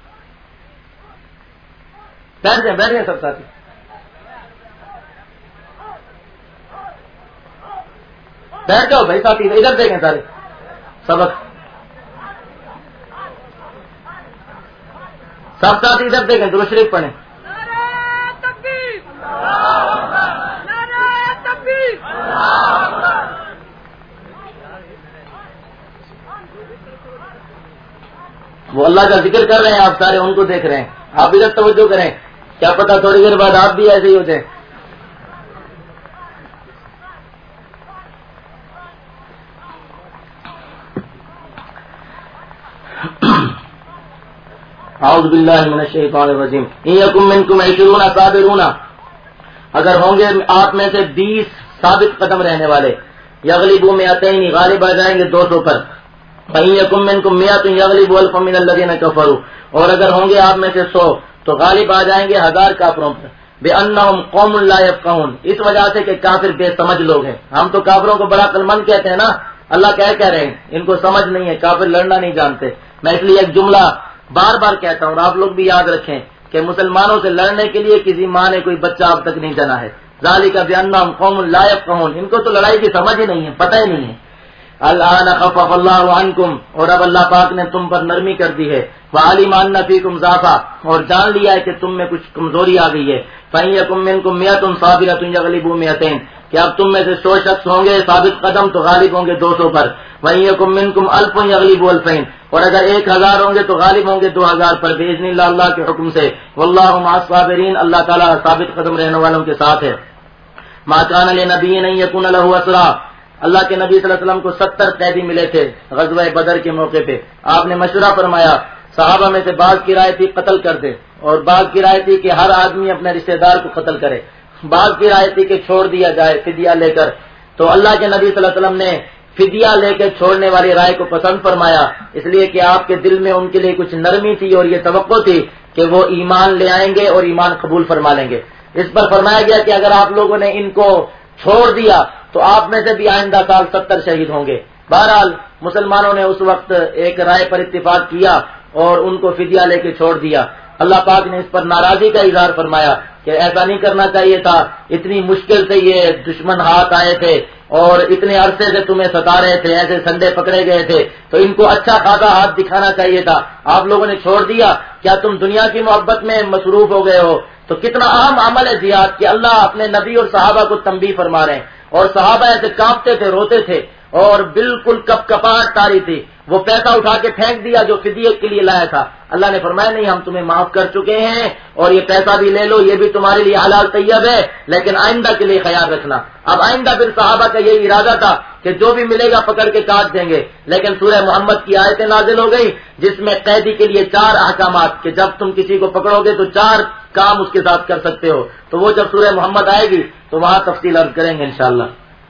بیٹھ جائیں بیٹھ جائیں سب ساتھی، بیٹھ جاؤ بھائی ساتھی، ادھر دیکھیں سارے سبق، سب ساتھی ادھر دیکھیں، درود شریف پڑھیں۔ وہ اللہ کا ذکر کر رہے ہیں، آپ سارے ان کو دیکھ رہے ہیں، آپ ادھر توجہ کریں، کیا پتا تھوڑی دیر بعد آپ بھی ایسے ہی ہو جائیں۔ اعوذ باللہ من الشیطان الرجیم۔ ان یکم منکم عشرون صابرون، اگر ہوں گے آپ میں سے بیس ثابت قدم رہنے والے، یغلبوا مئتین، غالب آ جائیں گے دو سو پر، فإن یکم منکم مئۃ یغلبوا الفا من الذین کفروا، اور اگر ہوں گے آپ میں سے سو تو غالب آ جائیں گے ہزار کافروں پر، بأنہم قوم لا یفقہون، اس وجہ سے کہ کافر بے سمجھ لوگ ہیں۔ ہم تو کافروں کو بڑا عقل مند کہتے ہیں نا، اللہ کہہ کہہ رہے ہیں ان کو سمجھ نہیں ہے، کافر لڑنا نہیں جانتے۔ میں اس لیے ایک جملہ بار بار کہتا ہوں اور آپ لوگ بھی یاد رکھیں کہ مسلمانوں سے لڑنے کے لیے کسی ماں نے کوئی بچہ اب تک نہیں جنا ہے۔ ذالک بأنہم قوم لا یفقہون، ان کو تو لڑائی کی سمجھ ہی نہیں ہے، پتہ ہی نہیں ہے۔ الآن خفف اللہ عنکم، اور اب اللہ پاک نے تم پر نرمی کر دی ہے، وعلم ان فیکم ضعفا، اور جان لیا ہے کہ تم میں کچھ کمزوری آ گئی ہے، فإن یکم منکم مئۃ صابرۃ یغلبوا مئتین، کہ اب تم میں سے سو شخص ہوں گے ثابت قدم تو غالب ہوں گے دو سو پر، وإن یکم منکم الف یغلبوا الفین، اور اگر ایک ہزار ہوں گے تو غالب ہوں گے دو ہزار پر، بإذن اللہ، اللہ کے حکم سے، واللہ مع الصابرین، اللہ تعالیٰ ثابت قدم رہنے والوں کے ساتھ ہے۔ ما کان لنبی ان یکون لہ اسریٰ، اللہ کے نبی صلی اللہ علیہ وسلم کو ستر قیدی ملے تھے غزوہ بدر کے موقع پہ، آپ نے مشورہ فرمایا، صحابہ میں سے بعض کی رائے تھی قتل کر دے، اور بعض کی رائے تھی کہ ہر آدمی اپنے رشتہ دار کو قتل کرے، بعض کی رائے تھی کہ چھوڑ دیا جائے فدیہ لے کر۔ تو اللہ کے نبی صلی اللہ علیہ وسلم نے فدیہ لے کے چھوڑنے والی رائے کو پسند فرمایا، اس لیے کہ آپ کے دل میں ان کے لیے کچھ نرمی تھی اور یہ توقع تھی کہ وہ ایمان لے آئیں گے اور ایمان قبول فرما لیں گے۔ اس پر فرمایا گیا کہ اگر آپ لوگوں نے ان کو چھوڑ دیا تو آپ میں سے بھی آئندہ سال ستر شہید ہوں گے۔ بہرحال مسلمانوں نے اس وقت ایک رائے پر اتفاق کیا اور ان کو فدیہ لے کے چھوڑ دیا۔ اللہ پاک نے اس پر ناراضی کا اظہار فرمایا کہ ایسا نہیں کرنا چاہیے تھا، اتنی مشکل سے یہ دشمن ہاتھ آئے تھے اور اتنے عرصے سے تمہیں ستا رہے تھے، ایسے سنڈے پکڑے گئے تھے، تو ان کو اچھا خاصا ہاتھ دکھانا چاہیے تھا، آپ لوگوں نے چھوڑ دیا۔ کیا تم دنیا کی محبت میں مصروف ہو گئے ہو؟ تو کتنا اہم عمل ہے زیاد کہ اللہ اپنے نبی اور صحابہ کو تنبیہ فرما رہے ہیں، اور صحابہ ایسے کانپتے تھے، روتے تھے اور بالکل کپ کپاہٹ تاری تھی، وہ پیسہ اٹھا کے پھینک دیا جو فدیے کے لیے لایا تھا، اللہ نے فرمایا نہیں ہم تمہیں معاف کر چکے ہیں اور یہ پیسہ بھی لے لو، یہ بھی تمہارے لیے حلال طیب ہے، لیکن آئندہ کے لیے خیال رکھنا۔ اب آئندہ پھر صحابہ کا یہی ارادہ تھا کہ جو بھی ملے گا پکڑ کے کاٹ دیں گے، لیکن سورہ محمد کی آیتیں نازل ہو گئی جس میں قیدی کے لیے چار احکامات کہ جب تم کسی کو پکڑو گے تو چار کام اس کے ساتھ کر سکتے ہو، تو وہ جب سورہ محمد آئے گی تو وہاں تفصیل عرض کریں گے انشاءاللہ۔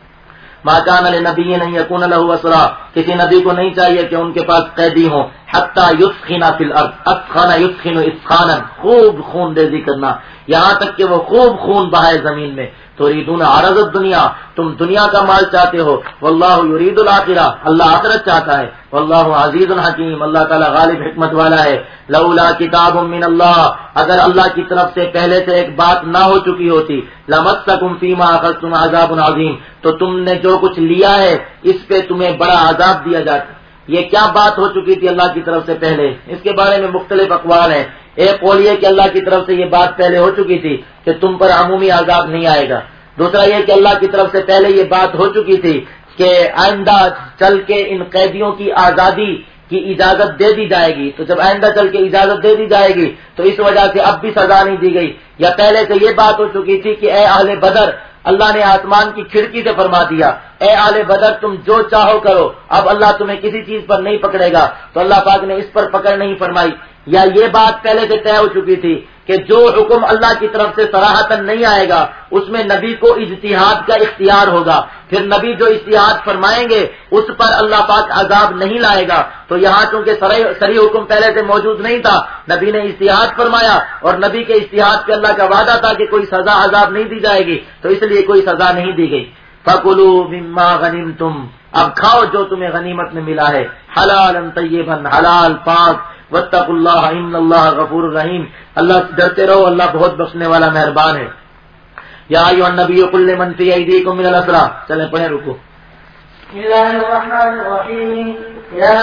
ما کان لنبی ان یکون له اسرا، کسی نبی کو نہیں چاہیے کہ ان کے پاس قیدی ہوں، حتی یسخن فی الارض، اسخن یسخن اسخانا، خوب خون ریزی کرنا، یہاں تک کہ وہ خوب خون بہائے زمین میں۔ تريدون عرض الدنیا، تم دنیا کا مال چاہتے ہو، واللہ یرید الآخرہ، اللہ آخرت چاہتا ہے، واللہ عزیز حکیم، اللہ تعالیٰ غالب حکمت والا ہے۔ لولا کتاب من اللہ، اگر اللہ کی طرف سے پہلے سے ایک بات نہ ہو چکی ہوتی، لمسکم فیما اخذتم عذاب عظیم، تو تم نے جو کچھ لیا ہے اس پہ تمہیں بڑا عذاب دیا جاتا۔ یہ کیا بات ہو چکی تھی اللہ کی طرف سے پہلے؟ اس کے بارے میں مختلف اقوال ہیں۔ ایک قول یہ کہ اللہ کی طرف سے یہ بات پہلے ہو چکی تھی کہ تم پر عمومی عذاب نہیں آئے گا، دوسرا یہ کہ اللہ کی طرف سے پہلے یہ بات ہو چکی تھی کہ آئندہ چل کے ان قیدیوں کی آزادی کی اجازت دے دی جائے گی، تو جب آئندہ چل کے اجازت دے دی جائے گی تو اس وجہ سے اب بھی سزا نہیں دی گئی، یا پہلے سے یہ بات ہو چکی تھی کہ اے اہل بدر، اللہ نے آسمان کی کھڑکی سے فرما دیا اے اہل بدر تم جو چاہو کرو، اب اللہ تمہیں کسی چیز پر نہیں پکڑے گا، تو اللہ پاک نے اس پر پکڑ نہیں فرمائی، یا یہ بات پہلے سے طے ہو چکی تھی کہ جو حکم اللہ کی طرف سے صراحتاً نہیں آئے گا اس میں نبی کو اجتہاد کا اختیار ہوگا، پھر نبی جو اجتہاد فرمائیں گے اس پر اللہ پاک عذاب نہیں لائے گا، تو یہاں چونکہ صریح حکم پہلے سے موجود نہیں تھا، نبی نے اجتہاد فرمایا اور نبی کے اجتہاد پہ اللہ کا وعدہ تھا کہ کوئی سزا عذاب نہیں دی جائے گی، تو اس لیے کوئی سزا نہیں دی گئی۔ فَكُلُوا مِمَّا غَنِمْتُمْ، اب کھاؤ جو تمہیں غنیمت میں ملا ہے، حلالا طیبا، حلال پاک، واتقوا اللہ ان اللہ غفور رحیم، اللہ سے ڈرتے رہو، اللہ بہت بخشنے والا مہربان ہے۔ یا ایھا النبی قل لمن فی ایدیکم من الاسری، چلیں پڑھیں رکو۔ بسم اللہ الرحمن الرحیم، یا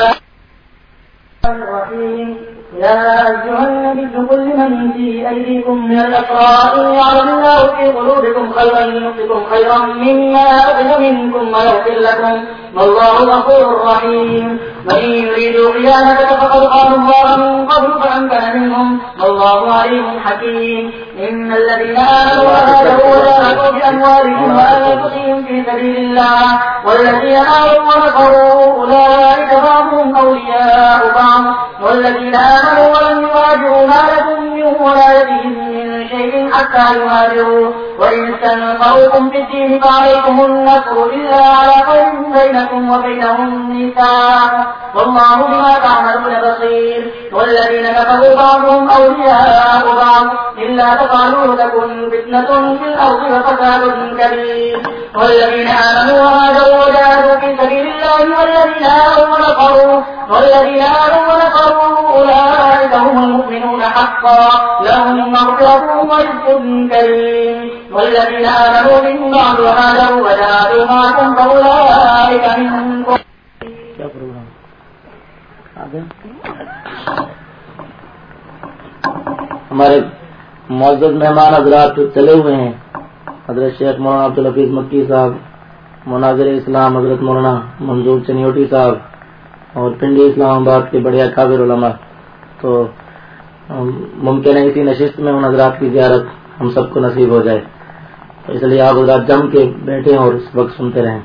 الرحیم يا أيها النبي قل لمن في أيديكم من الأسرى إن يعلم الله في قلوبكم خيرا يؤتكم خيرا مما أخذ منكم ويغفر لكم والله غفور رحيم من يريد خيانتك فقد خان الله من قبل فأمكن منهم والله عليم حكيم إن الذين آمنوا وهاجروا وجاهدوا بأموالهم وأنفسهم في سبيل الله والذين آمنوا ونصروا أولئك بعضهم أولياء بعض والذين آمنوا ولم يهاجروا ما لكم من ولايتهم من شيء حتى يهاجروا وإن استنصروكم في الدين فعليكم النصر إلا على قوم بينكم وبينهم ميثاق والله بما تعملون بصير والذين كفروا بعضهم أولياء بعض إلا تفعلوا تكن فتنة في الأرض وفساد كبير والذين آمنوا وهاجروا وجاهدوا في سبيل الله والذين آمنوا ونصروا والذين آمنوا ونصروا أولئك هم المؤمنون حقا لهم مغفرة ورزق كريم والذين آمنوا من بعد وهاجروا وجاهدوا معكم فأولئك منكم. کیا پروگرام آگے ہمارے معزز مہمان حضرات چلے ہوئے ہیں، حضرت شیخ مولانا عبدالحفیظ مکی صاحب، مناظر اسلام حضرت مولانا منظور چنیوٹی صاحب اور پنڈی اسلام آباد کے بڑے اکابر علماء، تو ممکن ہے اسی نشست میں ان حضرات کی زیارت ہم سب کو نصیب ہو جائے، تو اس لیے آپ حضرات جم کے بیٹھیں اور اس وقت سنتے رہیں۔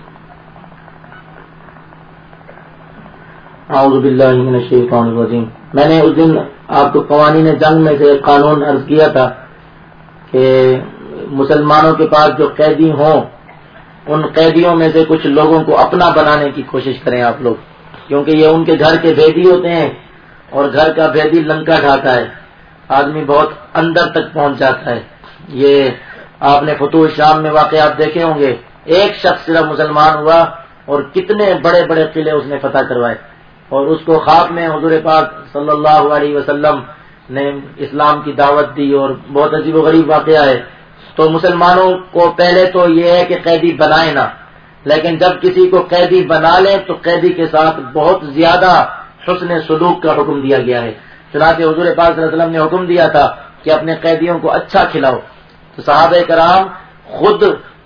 اعوذ باللہ من الشیطان الرجیم۔ میں نے اس دن آپ کو قوانین جنگ میں سے ایک قانون عرض کیا تھا کہ مسلمانوں کے پاس جو قیدی ہوں ان قیدیوں میں سے کچھ لوگوں کو اپنا بنانے کی کوشش کریں آپ لوگ، کیونکہ یہ ان کے گھر کے بھیدی ہوتے ہیں اور گھر کا بھیدی لنکا ڈھاتا ہے، آدمی بہت اندر تک پہنچ جاتا ہے۔ یہ آپ نے فتوح شام میں واقعات دیکھے ہوں گے، ایک شخص صرف مسلمان ہوا اور کتنے بڑے بڑے قلعے اس نے فتح کروائے، اور اس کو خواب میں حضور پاک صلی اللہ علیہ وسلم نے اسلام کی دعوت دی، اور بہت عجیب و غریب واقعہ ہے۔ تو مسلمانوں کو پہلے تو یہ ہے کہ قیدی بنائے نہ، لیکن جب کسی کو قیدی بنا لیں تو قیدی کے ساتھ بہت زیادہ حسن سلوک کا حکم دیا گیا ہے، چنانچہ حضور پاک صلی اللہ علیہ وسلم نے حکم دیا تھا کہ اپنے قیدیوں کو اچھا کھلاؤ، تو صحابہ کرام خود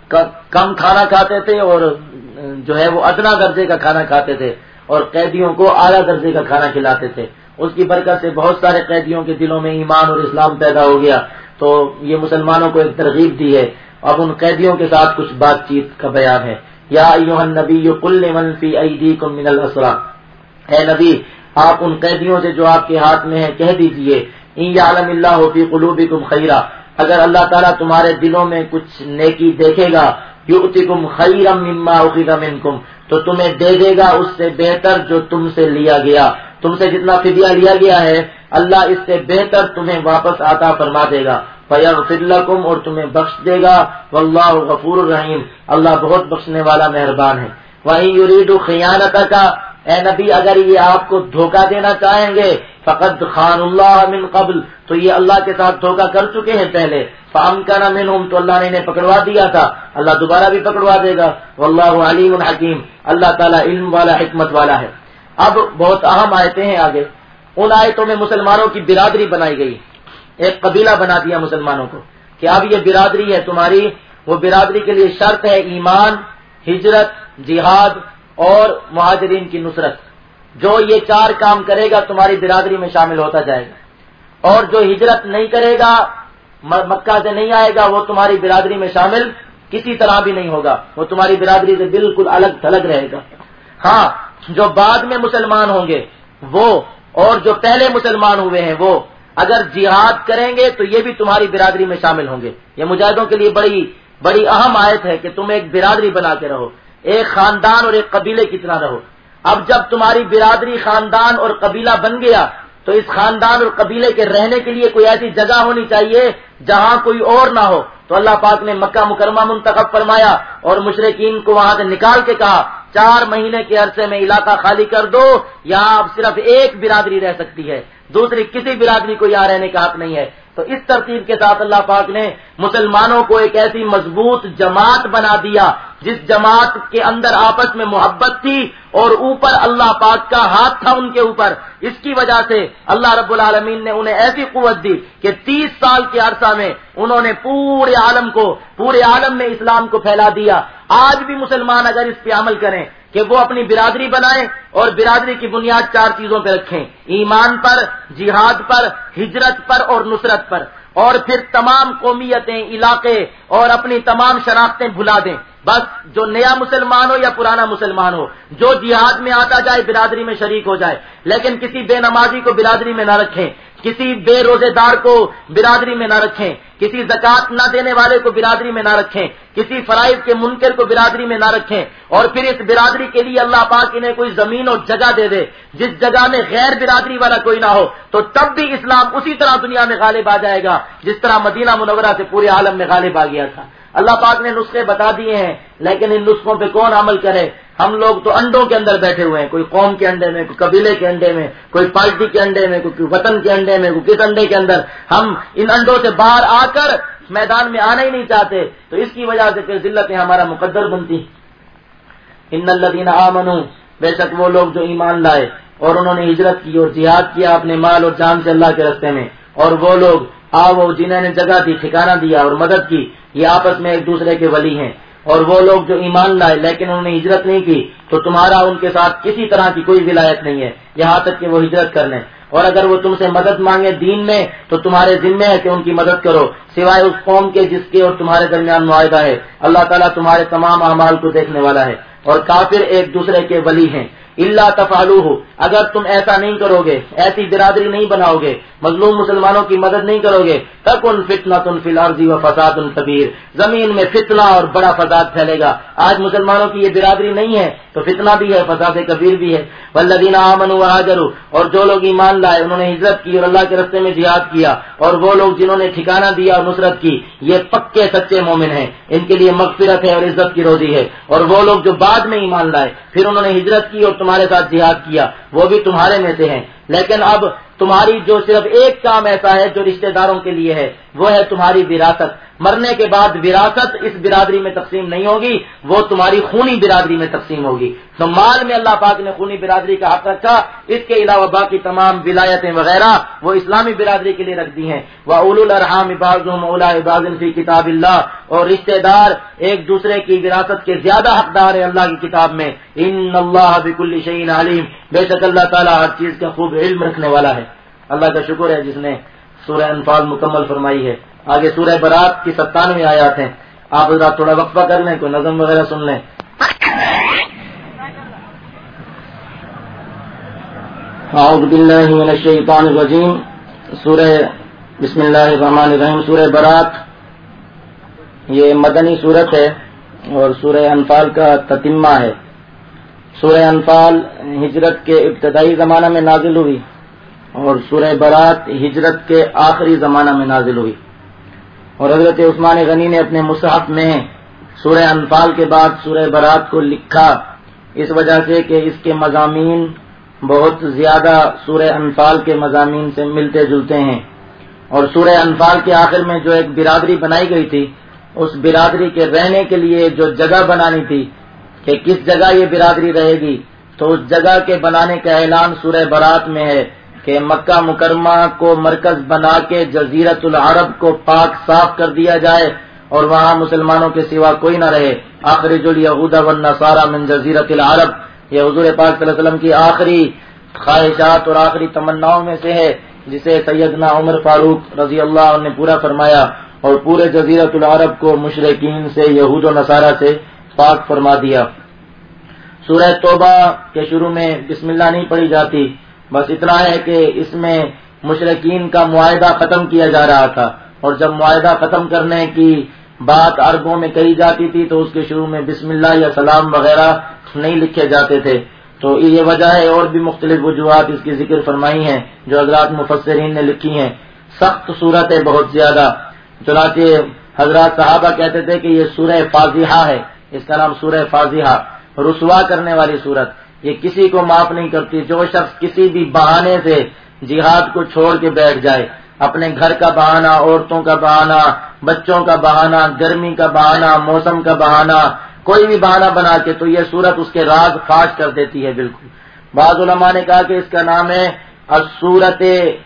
کم کھانا کھاتے تھے اور جو ہے وہ ادنا درجے کا کھانا کھاتے تھے اور قیدیوں کو اعلیٰ درجے کا کھانا کھلاتے تھے. اس کی برکت سے بہت سارے قیدیوں کے دلوں میں ایمان اور اسلام پیدا ہو گیا. تو یہ مسلمانوں کو ایک ترغیب دی ہے. اب ان قیدیوں کے ساتھ کچھ بات چیت کا بیان ہے. یا ایھا النبی قل لمن فی ایدیکم من الاسریٰ، اے نبی آپ ان قیدیوں سے جو آپ کے ہاتھ میں ہے کہہ دیجئے، ان یعلم اللہ فی قلوبکم خیرا، اگر اللہ تعالیٰ تمہارے دلوں میں کچھ نیکی دیکھے گا، یؤتکم خیرا مما اخذ منکم، تو تمہیں دے دے گا اس سے بہتر جو تم سے لیا گیا. تم سے جتنا فدیہ لیا گیا ہے اللہ اس سے بہتر تمہیں واپس عطا فرما دے گا. فیغفر لکم، اور تمہیں بخش دے گا. واللہ غفور الرحیم، اللہ بہت بخشنے والا مہربان ہے. وَإِن يُرِيدُوا خِيَانَتَكَ، اے نبی اگر یہ آپ کو دھوکہ دینا چاہیں گے، فقد خان اللہ من قبل، تو یہ اللہ کے ساتھ دھوکہ کر چکے ہیں پہلے. فَأَمْكَنَ مِنْهُمْ، تو اللہ نے انہیں پکڑوا دیا تھا، اللہ دوبارہ بھی پکڑوا دے گا. واللہ علیم حکیم، اللہ تعالیٰ علم والا حکمت والا ہے. اب بہت اہم آیتیں ہیں آگے. ان آیتوں میں مسلمانوں کی برادری بنائی گئی، ایک قبیلہ بنا دیا مسلمانوں کو کہ اب یہ برادری ہے تمہاری. وہ برادری کے لیے شرط ہے ایمان، ہجرت، جہاد اور مہاجرین کی نصرت. جو یہ چار کام کرے گا تمہاری برادری میں شامل ہوتا جائے گا، اور جو ہجرت نہیں کرے گا، مکہ سے نہیں آئے گا، وہ تمہاری برادری میں شامل کسی طرح بھی نہیں ہوگا، وہ تمہاری برادری سے بالکل الگ تھلگ رہے گا. ہاں جو بعد میں مسلمان ہوں گے وہ، اور جو پہلے مسلمان ہوئے ہیں وہ اگر جہاد کریں گے تو یہ بھی تمہاری برادری میں شامل ہوں گے. یہ مجاہدوں کے لیے بڑی بڑی اہم آیت ہے کہ تم ایک برادری بنا کے رہو، ایک خاندان اور ایک قبیلے کی طرح رہو. اب جب تمہاری برادری خاندان اور قبیلہ بن گیا تو اس خاندان اور قبیلے کے رہنے کے لیے کوئی ایسی جگہ ہونی چاہیے جہاں کوئی اور نہ ہو. تو اللہ پاک نے مکہ مکرمہ منتخب فرمایا اور مشرکین کو وہاں سے نکال کے کہا چار مہینے کے عرصے میں علاقہ خالی کر دو، یہاں اب صرف ایک برادری رہ سکتی ہے، دوسری کسی برادری کو یہاں رہنے کا حق نہیں ہے. تو اس ترتیب کے ساتھ اللہ پاک نے مسلمانوں کو ایک ایسی مضبوط جماعت بنا دیا جس جماعت کے اندر آپس میں محبت تھی اور اوپر اللہ پاک کا ہاتھ تھا ان کے اوپر. اس کی وجہ سے اللہ رب العالمین نے انہیں ایسی قوت دی کہ تیس سال کے عرصہ میں انہوں نے پورے عالم کو پورے عالم میں اسلام کو پھیلا دیا. آج بھی مسلمان اگر اس پہ عمل کریں کہ وہ اپنی برادری بنائیں اور برادری کی بنیاد چار چیزوں پہ رکھیں، ایمان پر، جہاد پر، ہجرت پر اور نصرت پر، اور پھر تمام قومیتیں، علاقے اور اپنی تمام شناختیں بھلا دیں. بس جو نیا مسلمان ہو یا پرانا مسلمان ہو، جو جہاد میں آتا جائے برادری میں شریک ہو جائے، لیکن کسی بے نمازی کو برادری میں نہ رکھیں، کسی بے روزے دار کو برادری میں نہ رکھیں، کسی زکوٰۃ نہ دینے والے کو برادری میں نہ رکھیں، کسی فرائض کے منکر کو برادری میں نہ رکھیں. اور پھر اس برادری کے لیے اللہ پاک انہیں کوئی زمین اور جگہ دے دے جس جگہ میں غیر برادری والا کوئی نہ ہو، تو تب بھی اسلام اسی طرح دنیا میں غالب آ جائے گا جس طرح مدینہ منورہ سے پورے عالم میں غالب آ گیا تھا. اللہ پاک نے نسخے بتا دیے ہیں، لیکن ان نسخوں پہ کون عمل کرے؟ ہم لوگ تو انڈوں کے اندر بیٹھے ہوئے ہیں، کوئی قوم کے انڈے میں، کوئی قبیلے کے انڈے میں، کوئی پارٹی کے انڈے میں، کوئی وطن کے انڈے میں، کوئی کس انڈے کے اندر. ہم ان انڈوں سے باہر آ کر میدان میں آنا ہی نہیں چاہتے. تو اس کی وجہ سے پھر ذلتیں ہمارا مقدر بنتی. ان الذین آمنوا، بے شک وہ لوگ جو ایمان لائے اور انہوں نے ہجرت کی اور جہاد کیا اپنے مال اور جان سے اللہ کے راستے میں، اور وہ لوگ آو جنہوں نے جگہ دی، ٹھکانہ دیا اور مدد کی، یہ آپس میں ایک دوسرے کے ولی ہیں. اور وہ لوگ جو ایمان لائے لیکن انہوں نے ہجرت نہیں کی تو تمہارا ان کے ساتھ کسی طرح کی کوئی ولایت نہیں ہے یہاں تک کہ وہ ہجرت کر لیں. اور اگر وہ تم سے مدد مانگے دین میں تو تمہارے ذمہ ہے کہ ان کی مدد کرو، سوائے اس قوم کے جس کے اور تمہارے درمیان معاہدہ ہے. اللہ تعالیٰ تمہارے تمام اعمال کو دیکھنے والا ہے. اور کافر ایک دوسرے کے ولی ہیں. اللہ تفعلوہ، اگر تم ایسا نہیں کرو گے، ایسی برادری نہیں بناؤ گے، مظلوم مسلمانوں کی مدد نہیں کرو گے، تکن فتنۃ فی الارض وفساد کبیر، زمین میں فتنہ اور بڑا فساد پھیلے گا. آج مسلمانوں کی یہ برادری نہیں ہے تو فتنہ بھی ہے، فساد کبیر بھی ہے. والذین آمنوا وہاجروا، اور جو لوگ ایمان لائے انہوں نے ہجرت کی اور اللہ کے راستے میں جہاد کیا، اور وہ لوگ جنہوں نے ٹھکانہ دیا اور نصرت کی، یہ پکے سچے مومن ہیں، ان کے لیے مغفرت ہے اور عزت کی روزی ہے. اور وہ لوگ جو بعد میں ایمان لائے پھر انہوں نے ہجرت کی اور تمہارے ساتھ جہاد کیا، وہ بھی تمہارے میں سے ہیں، لیکن اب تمہاری جو صرف ایک کام ایسا ہے جو رشتہ داروں کے لیے ہے، وہ ہے تمہاری وراثت۔ مرنے کے بعد وراثت اس برادری میں تقسیم نہیں ہوگی، وہ تمہاری خونی برادری میں تقسیم ہوگی۔ تو مال میں اللہ پاک نے خونی برادری کا حق رکھا، اس کے علاوہ باقی تمام ولایتیں وغیرہ وہ اسلامی برادری کے لیے رکھ دی ہیں۔ وَأُولُو الْأَرْحَامِ بَعْضُهُمْ أَوْلَىٰ بِبَعْضٍ فِي کتاب اللہ، اور رشتہ دار ایک دوسرے کی وراثت کے زیادہ حقدار ہیں اللہ کی کتاب میں۔ ان اللہ بكل شيء علیم، بے شک اللہ تعالیٰ ہر چیز کا خوب علم رکھنے والا ہے۔ اللہ کا شکر ہے جس نے سورہ انفال مکمل فرمائی ہے۔ آگے سورہ برات کی ستانوے آیات ہیں، آپ حضرات تھوڑا وقفہ کر لیں، کوئی نظم وغیرہ سن لیں۔ اعوذ باللہ من الشیطان الرجیم، سورہ بسم اللہ الرحمن الرحیم، سورہ برات یہ مدنی سورت ہے اور سورہ انفال کا تتمہ ہے۔ سورہ انفال ہجرت کے ابتدائی زمانہ میں نازل ہوئی اور سورہ برات ہجرت کے آخری زمانہ میں نازل ہوئی، اور حضرت عثمان غنی نے اپنے مصحف میں سورہ انفال کے بعد سورہ برات کو لکھا، اس وجہ سے کہ اس کے مضامین بہت زیادہ سورہ انفال کے مضامین سے ملتے جلتے ہیں، اور سورہ انفال کے آخر میں جو ایک برادری بنائی گئی تھی، اس برادری کے رہنے کے لیے جو جگہ بنانی تھی کہ کس جگہ یہ برادری رہے گی، تو اس جگہ کے بنانے کا اعلان سورہ برات میں ہے کہ مکہ مکرمہ کو مرکز بنا کے جزیرۃ العرب کو پاک صاف کر دیا جائے اور وہاں مسلمانوں کے سوا کوئی نہ رہے۔ اخرج الیہود والنصارى من جزیرۃ العرب، یہ حضور پاک صلی اللہ علیہ وسلم کی آخری خواہشات اور آخری تمناؤں میں سے ہے، جسے سیدنا عمر فاروق رضی اللہ عنہ نے پورا فرمایا اور پورے جزیرۃ العرب کو مشرکین سے، یہود و نصارہ سے پاک فرما دیا۔ سورہ توبہ کے شروع میں بسم اللہ نہیں پڑھی جاتی، بس اتنا ہے کہ اس میں مشرکین کا معاہدہ ختم کیا جا رہا تھا، اور جب معاہدہ ختم کرنے کی بات عربوں میں کہی جاتی تھی تو اس کے شروع میں بسم اللہ یا سلام وغیرہ نہیں لکھے جاتے تھے۔ تو یہ وجہ ہے، اور بھی مختلف وجوہات اس کی ذکر فرمائی ہیں جو حضرات مفسرین نے لکھی ہیں۔ سخت صورت ہے بہت زیادہ، چنانچہ حضرات صحابہ کہتے تھے کہ یہ سورہ فاضحہ ہے، اس کا نام سورہ فاضحہ، رسوا کرنے والی صورت، یہ کسی کو معاف نہیں کرتی۔ جو شخص کسی بھی بہانے سے جہاد کو چھوڑ کے بیٹھ جائے، اپنے گھر کا بہانہ، عورتوں کا بہانہ، بچوں کا بہانہ، گرمی کا بہانہ، موسم کا بہانہ، کوئی بھی بہانہ بنا کے، تو یہ صورت اس کے راز فاش کر دیتی ہے بالکل۔ بعض علماء نے کہا کہ اس کا نام ہے السورۃ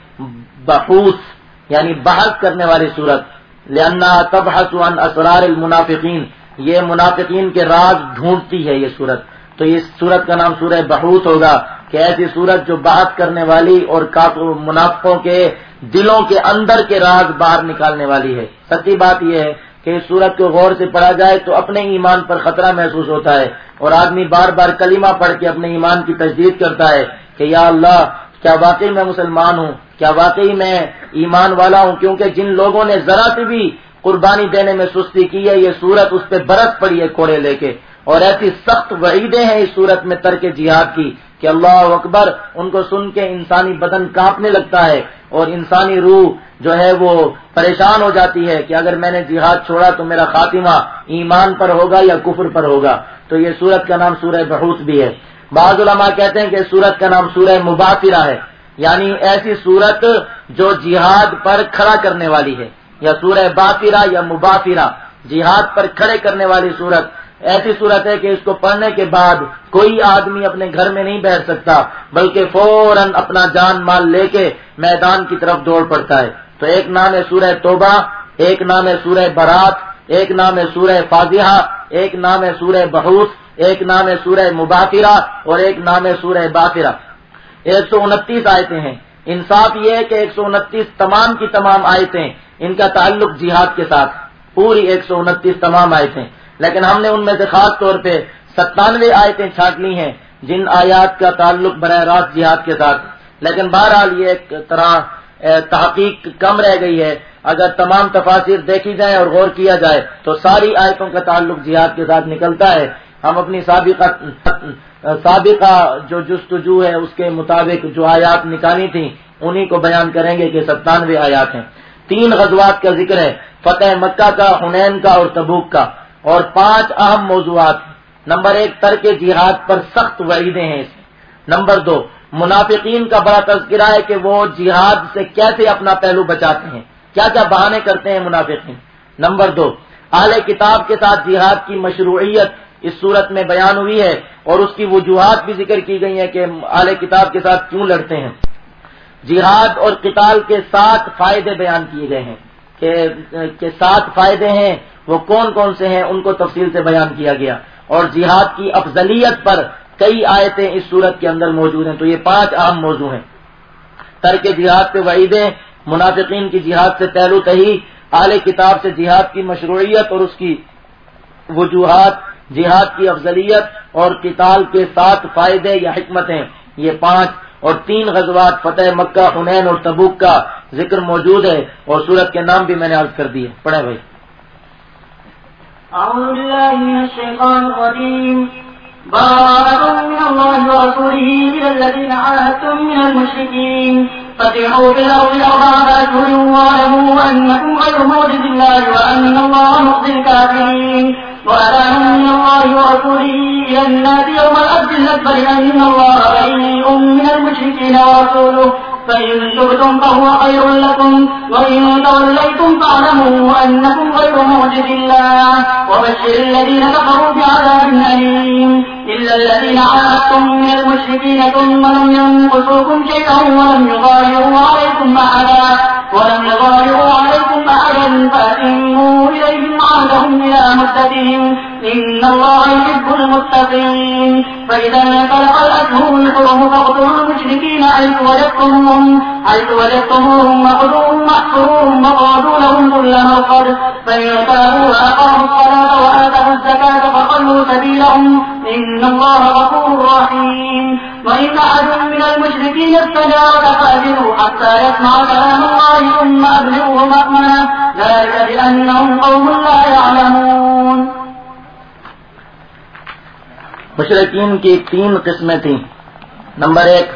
بحوث، یعنی بحث کرنے والی صورت، لأنها تبحث عن اسرار المنافقین، یہ منافقین کے راز ڈھونڈتی ہے یہ صورت، تو اس صورت کا نام سورہ بحوث ہوگا کہ ایسی صورت جو بحث کرنے والی اور منافقوں کے دلوں کے اندر کے راز باہر نکالنے والی ہے۔ سچی بات یہ ہے کہ اس صورت کو غور سے پڑھا جائے تو اپنے ایمان پر خطرہ محسوس ہوتا ہے، اور آدمی بار بار کلمہ پڑھ کے اپنے ایمان کی تجدید کرتا ہے کہ یا اللہ، کیا واقعی میں مسلمان ہوں، کیا واقعی میں ایمان والا ہوں، کیونکہ جن لوگوں نے ذرا سے بھی قربانی دینے میں سستی کی ہے، یہ صورت اس پہ برس پڑی ہے کوڑے لے کے، اور ایسی سخت وعیدیں ہیں اس صورت میں ترک جہاد کی کہ اللہ اکبر، ان کو سن کے انسانی بدن کانپنے لگتا ہے اور انسانی روح جو ہے وہ پریشان ہو جاتی ہے کہ اگر میں نے جہاد چھوڑا تو میرا خاتمہ ایمان پر ہوگا یا کفر پر ہوگا۔ تو یہ سورت کا نام سورہ بحوث بھی ہے۔ بعض علماء کہتے ہیں کہ سورت کا نام سورہ مباصرہ ہے، یعنی ایسی سورت جو جہاد پر کھڑا کرنے والی ہے، یا سورہ باصرہ یا مباصرہ، جہاد پر کھڑے کرنے والی سورت۔ ایسی صورت ہے کہ اس کو پڑھنے کے بعد کوئی آدمی اپنے گھر میں نہیں بیٹھ سکتا، بلکہ فوراً اپنا جان مال لے کے میدان کی طرف دوڑ پڑتا ہے۔ تو ایک نام ہے سورہ توبہ، ایک نام ہے سورہ برات، ایک نام ہے سورہ فاضحہ، ایک نام ہے سورہ بحوث، ایک نام ہے سورہ مباصرہ، اور ایک نام ہے سورہ باصرہ۔ ایک سو انتیس آیتیں ہیں۔ انصاف یہ ہے کہ ایک سو انتیس تمام کی تمام آیتیں ان کا تعلق جہاد کے ساتھ، پوری ایک سو انتیس تمام آیتیں، لیکن ہم نے ان میں سے خاص طور پہ ستانوے آیتیں چھانٹ لی ہیں جن آیات کا تعلق براہ راست جہاد کے ساتھ، لیکن بہرحال یہ ایک طرح تحقیق کم رہ گئی ہے۔ اگر تمام تفاسیر دیکھی جائیں اور غور کیا جائے تو ساری آیتوں کا تعلق جہاد کے ساتھ نکلتا ہے۔ ہم اپنی سابقہ سابقہ جو جستجو ہے اس کے مطابق جو آیات نکالی تھیں انہی کو بیان کریں گے کہ ستانوے آیات ہیں۔ تین غزوات کا ذکر ہے، فتح مکہ کا، حنین کا اور تبوک کا، اور پانچ اہم موضوعات۔ نمبر ایک، ترک جہاد پر سخت وعیدیں ہیں اس میں۔ نمبر دو، منافقین کا بڑا تذکرہ ہے کہ وہ جہاد سے کیسے اپنا پہلو بچاتے ہیں، کیا کیا بہانے کرتے ہیں منافقین۔ نمبر دو، اہل کتاب کے ساتھ جہاد کی مشروعیت اس صورت میں بیان ہوئی ہے اور اس کی وجوہات بھی ذکر کی گئی ہیں کہ اہل کتاب کے ساتھ کیوں لڑتے ہیں۔ جہاد اور قتال کے سات فائدے بیان کیے گئے ہیں کہ, کہ سات فائدے ہیں، وہ کون کون سے ہیں ان کو تفصیل سے بیان کیا گیا، اور جہاد کی افضلیت پر کئی آیتیں اس صورت کے اندر موجود ہیں۔ تو یہ پانچ اہم موضوع ہیں، ترک جہاد پہ وعیدیں، منافقین کی جہاد سے پہلو تہی، اہل کتاب سے جہاد کی مشروعیت اور اس کی وجوہات، جہاد کی افضلیت اور قتال کے سات فائدے یا حکمتیں، یہ پانچ اور تین غزوات فتح مکہ، حنین اور تبوک کا ذکر موجود ہے، اور سورت کے نام بھی میں نے عرض کر دیے۔ پڑھیں بھائی۔ اعوذ باللہ من الشیطان الرجیم، براءۃ من اللہ ورسولہ الی الذین عاہدتم من المشرکین فسیحوا فی الارض اربعۃ اشہر واعلموا انکم غیر معجز اللہ وان اللہ مخزی الکافرین وأذان من الله ورسوله إلى الناس يوم الحج الأكبر أن الله بريء من المشركين ورسوله فإن تبتم فهو خير لكم وإن توليتم فاعلموا أنكم غير معجز الله وبشر الذين كفروا بعذاب أليم إلا الذين عاهدتم من المشركين ثم لم ينقصوكم شيئا ولم يظاهروا عليكم أحدا ولم يظاهروا عليكم أحدا فأتموا إليهم عهدهم إلى مدتهم إن الله يحب المتقين فإذا انسلخ الأشهر الحرم فاقتلوا المشركين حيث وجدتموهم حيث وجدتموهم وخذوهم واحصروهم وقعدوا لهم كل مرصد فإن تابوا وأقاموا الصلاة وآتوا الزكاة فخلوا سبيلهم إن الله غفور رحيم وإن أحد من المشركين استجارك فأجره حتى يسمع كلام الله ثم أبلغه مأمنه ذلك بأنهم قوم لا يعلمون۔ مشرکین کی تین قسمیں تھیں۔ نمبر ایک،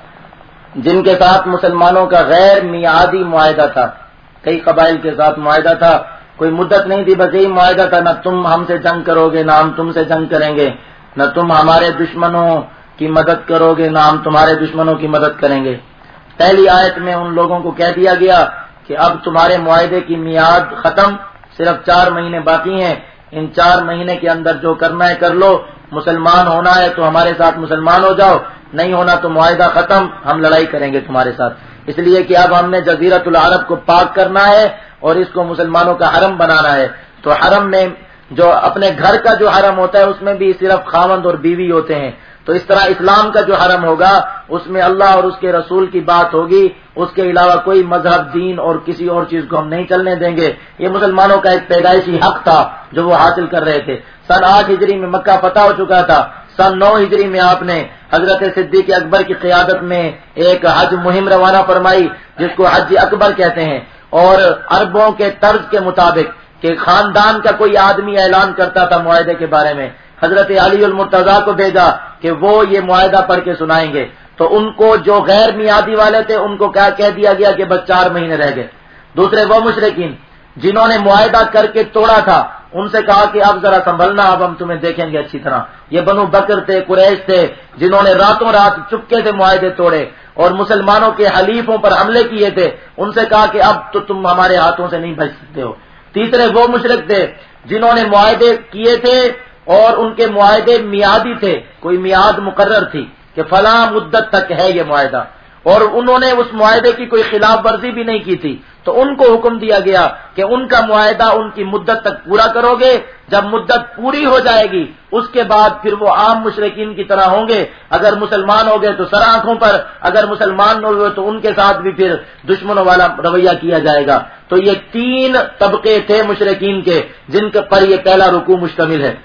جن کے ساتھ مسلمانوں کا غیر میعادی معاہدہ تھا، کئی قبائل کے ساتھ معاہدہ تھا، کوئی مدت نہیں تھی، بس یہی معاہدہ تھا، نہ تم ہم سے جنگ کرو گے نہ ہم تم سے جنگ کریں گے، نہ تم ہمارے دشمنوں کی مدد کرو گے نہ ہم تمہارے دشمنوں کی مدد کریں گے۔ پہلی آیت میں ان لوگوں کو کہہ دیا گیا کہ اب تمہارے معاہدے کی میعاد ختم، صرف چار مہینے باقی ہیں، ان چار مہینے کے اندر جو کرنا ہے کر لو، مسلمان ہونا ہے تو ہمارے ساتھ مسلمان ہو جاؤ، نہیں ہونا تو معاہدہ ختم، ہم لڑائی کریں گے تمہارے ساتھ، اس لیے کہ اب ہم نے جزیرۃ العرب کو پاک کرنا ہے اور اس کو مسلمانوں کا حرم بنانا ہے۔ تو حرم میں جو اپنے گھر کا جو حرم ہوتا ہے اس میں بھی صرف خاوند اور بیوی ہوتے ہیں، تو اس طرح اسلام کا جو حرم ہوگا اس میں اللہ اور اس کے رسول کی بات ہوگی، اس کے علاوہ کوئی مذہب، دین اور کسی اور چیز کو ہم نہیں چلنے دیں گے۔ یہ مسلمانوں کا ایک پیدائشی حق تھا جو وہ حاصل کر رہے تھے۔ سن آٹھ ہجری میں مکہ فتح ہو چکا تھا، سن نو ہجری میں آپ نے حضرت صدیق اکبر کی قیادت میں ایک حج مہم روانہ فرمائی جس کو حج اکبر کہتے ہیں، اور عربوں کے طرز کے مطابق کہ خاندان کا کوئی آدمی اعلان کرتا تھا معاہدے کے بارے میں، حضرت علی المرتضیٰ کو بھیجا کہ وہ یہ معاہدہ پڑھ کے سنائیں گے، تو ان کو جو غیر میعادی والے تھے ان کو کیا کہہ دیا گیا کہ بس چار مہینے رہ گئے۔ دوسرے وہ مشرکین جنہوں نے معاہدہ کر کے توڑا تھا، ان سے کہا کہ اب ذرا سنبھلنا، اب ہم تمہیں دیکھیں گے اچھی طرح۔ یہ بنو بکر تھے، قریش تھے، جنہوں نے راتوں رات چپکے سے معاہدے توڑے اور مسلمانوں کے حلیفوں پر حملے کیے تھے، ان سے کہا کہ اب تو تم ہمارے ہاتھوں سے نہیں بچ سکتے ہو۔ تیسرے وہ مشرک تھے جنہوں نے معاہدے کیے تھے اور ان کے معاہدے میعادی تھے، کوئی میعاد مقرر تھی کہ فلاں مدت تک ہے یہ معاہدہ، اور انہوں نے اس معاہدے کی کوئی خلاف ورزی بھی نہیں کی تھی، تو ان کو حکم دیا گیا کہ ان کا معاہدہ ان کی مدت تک پورا کرو گے، جب مدت پوری ہو جائے گی اس کے بعد پھر وہ عام مشرکین کی طرح ہوں گے، اگر مسلمان ہو گئے تو سر آنکھوں پر، اگر مسلمان نہ ہوئے تو ان کے ساتھ بھی پھر دشمنوں والا رویہ کیا جائے گا۔ تو یہ تین طبقے تھے مشرکین کے جن کے پر یہ پہلا رکوع مشتمل ہے۔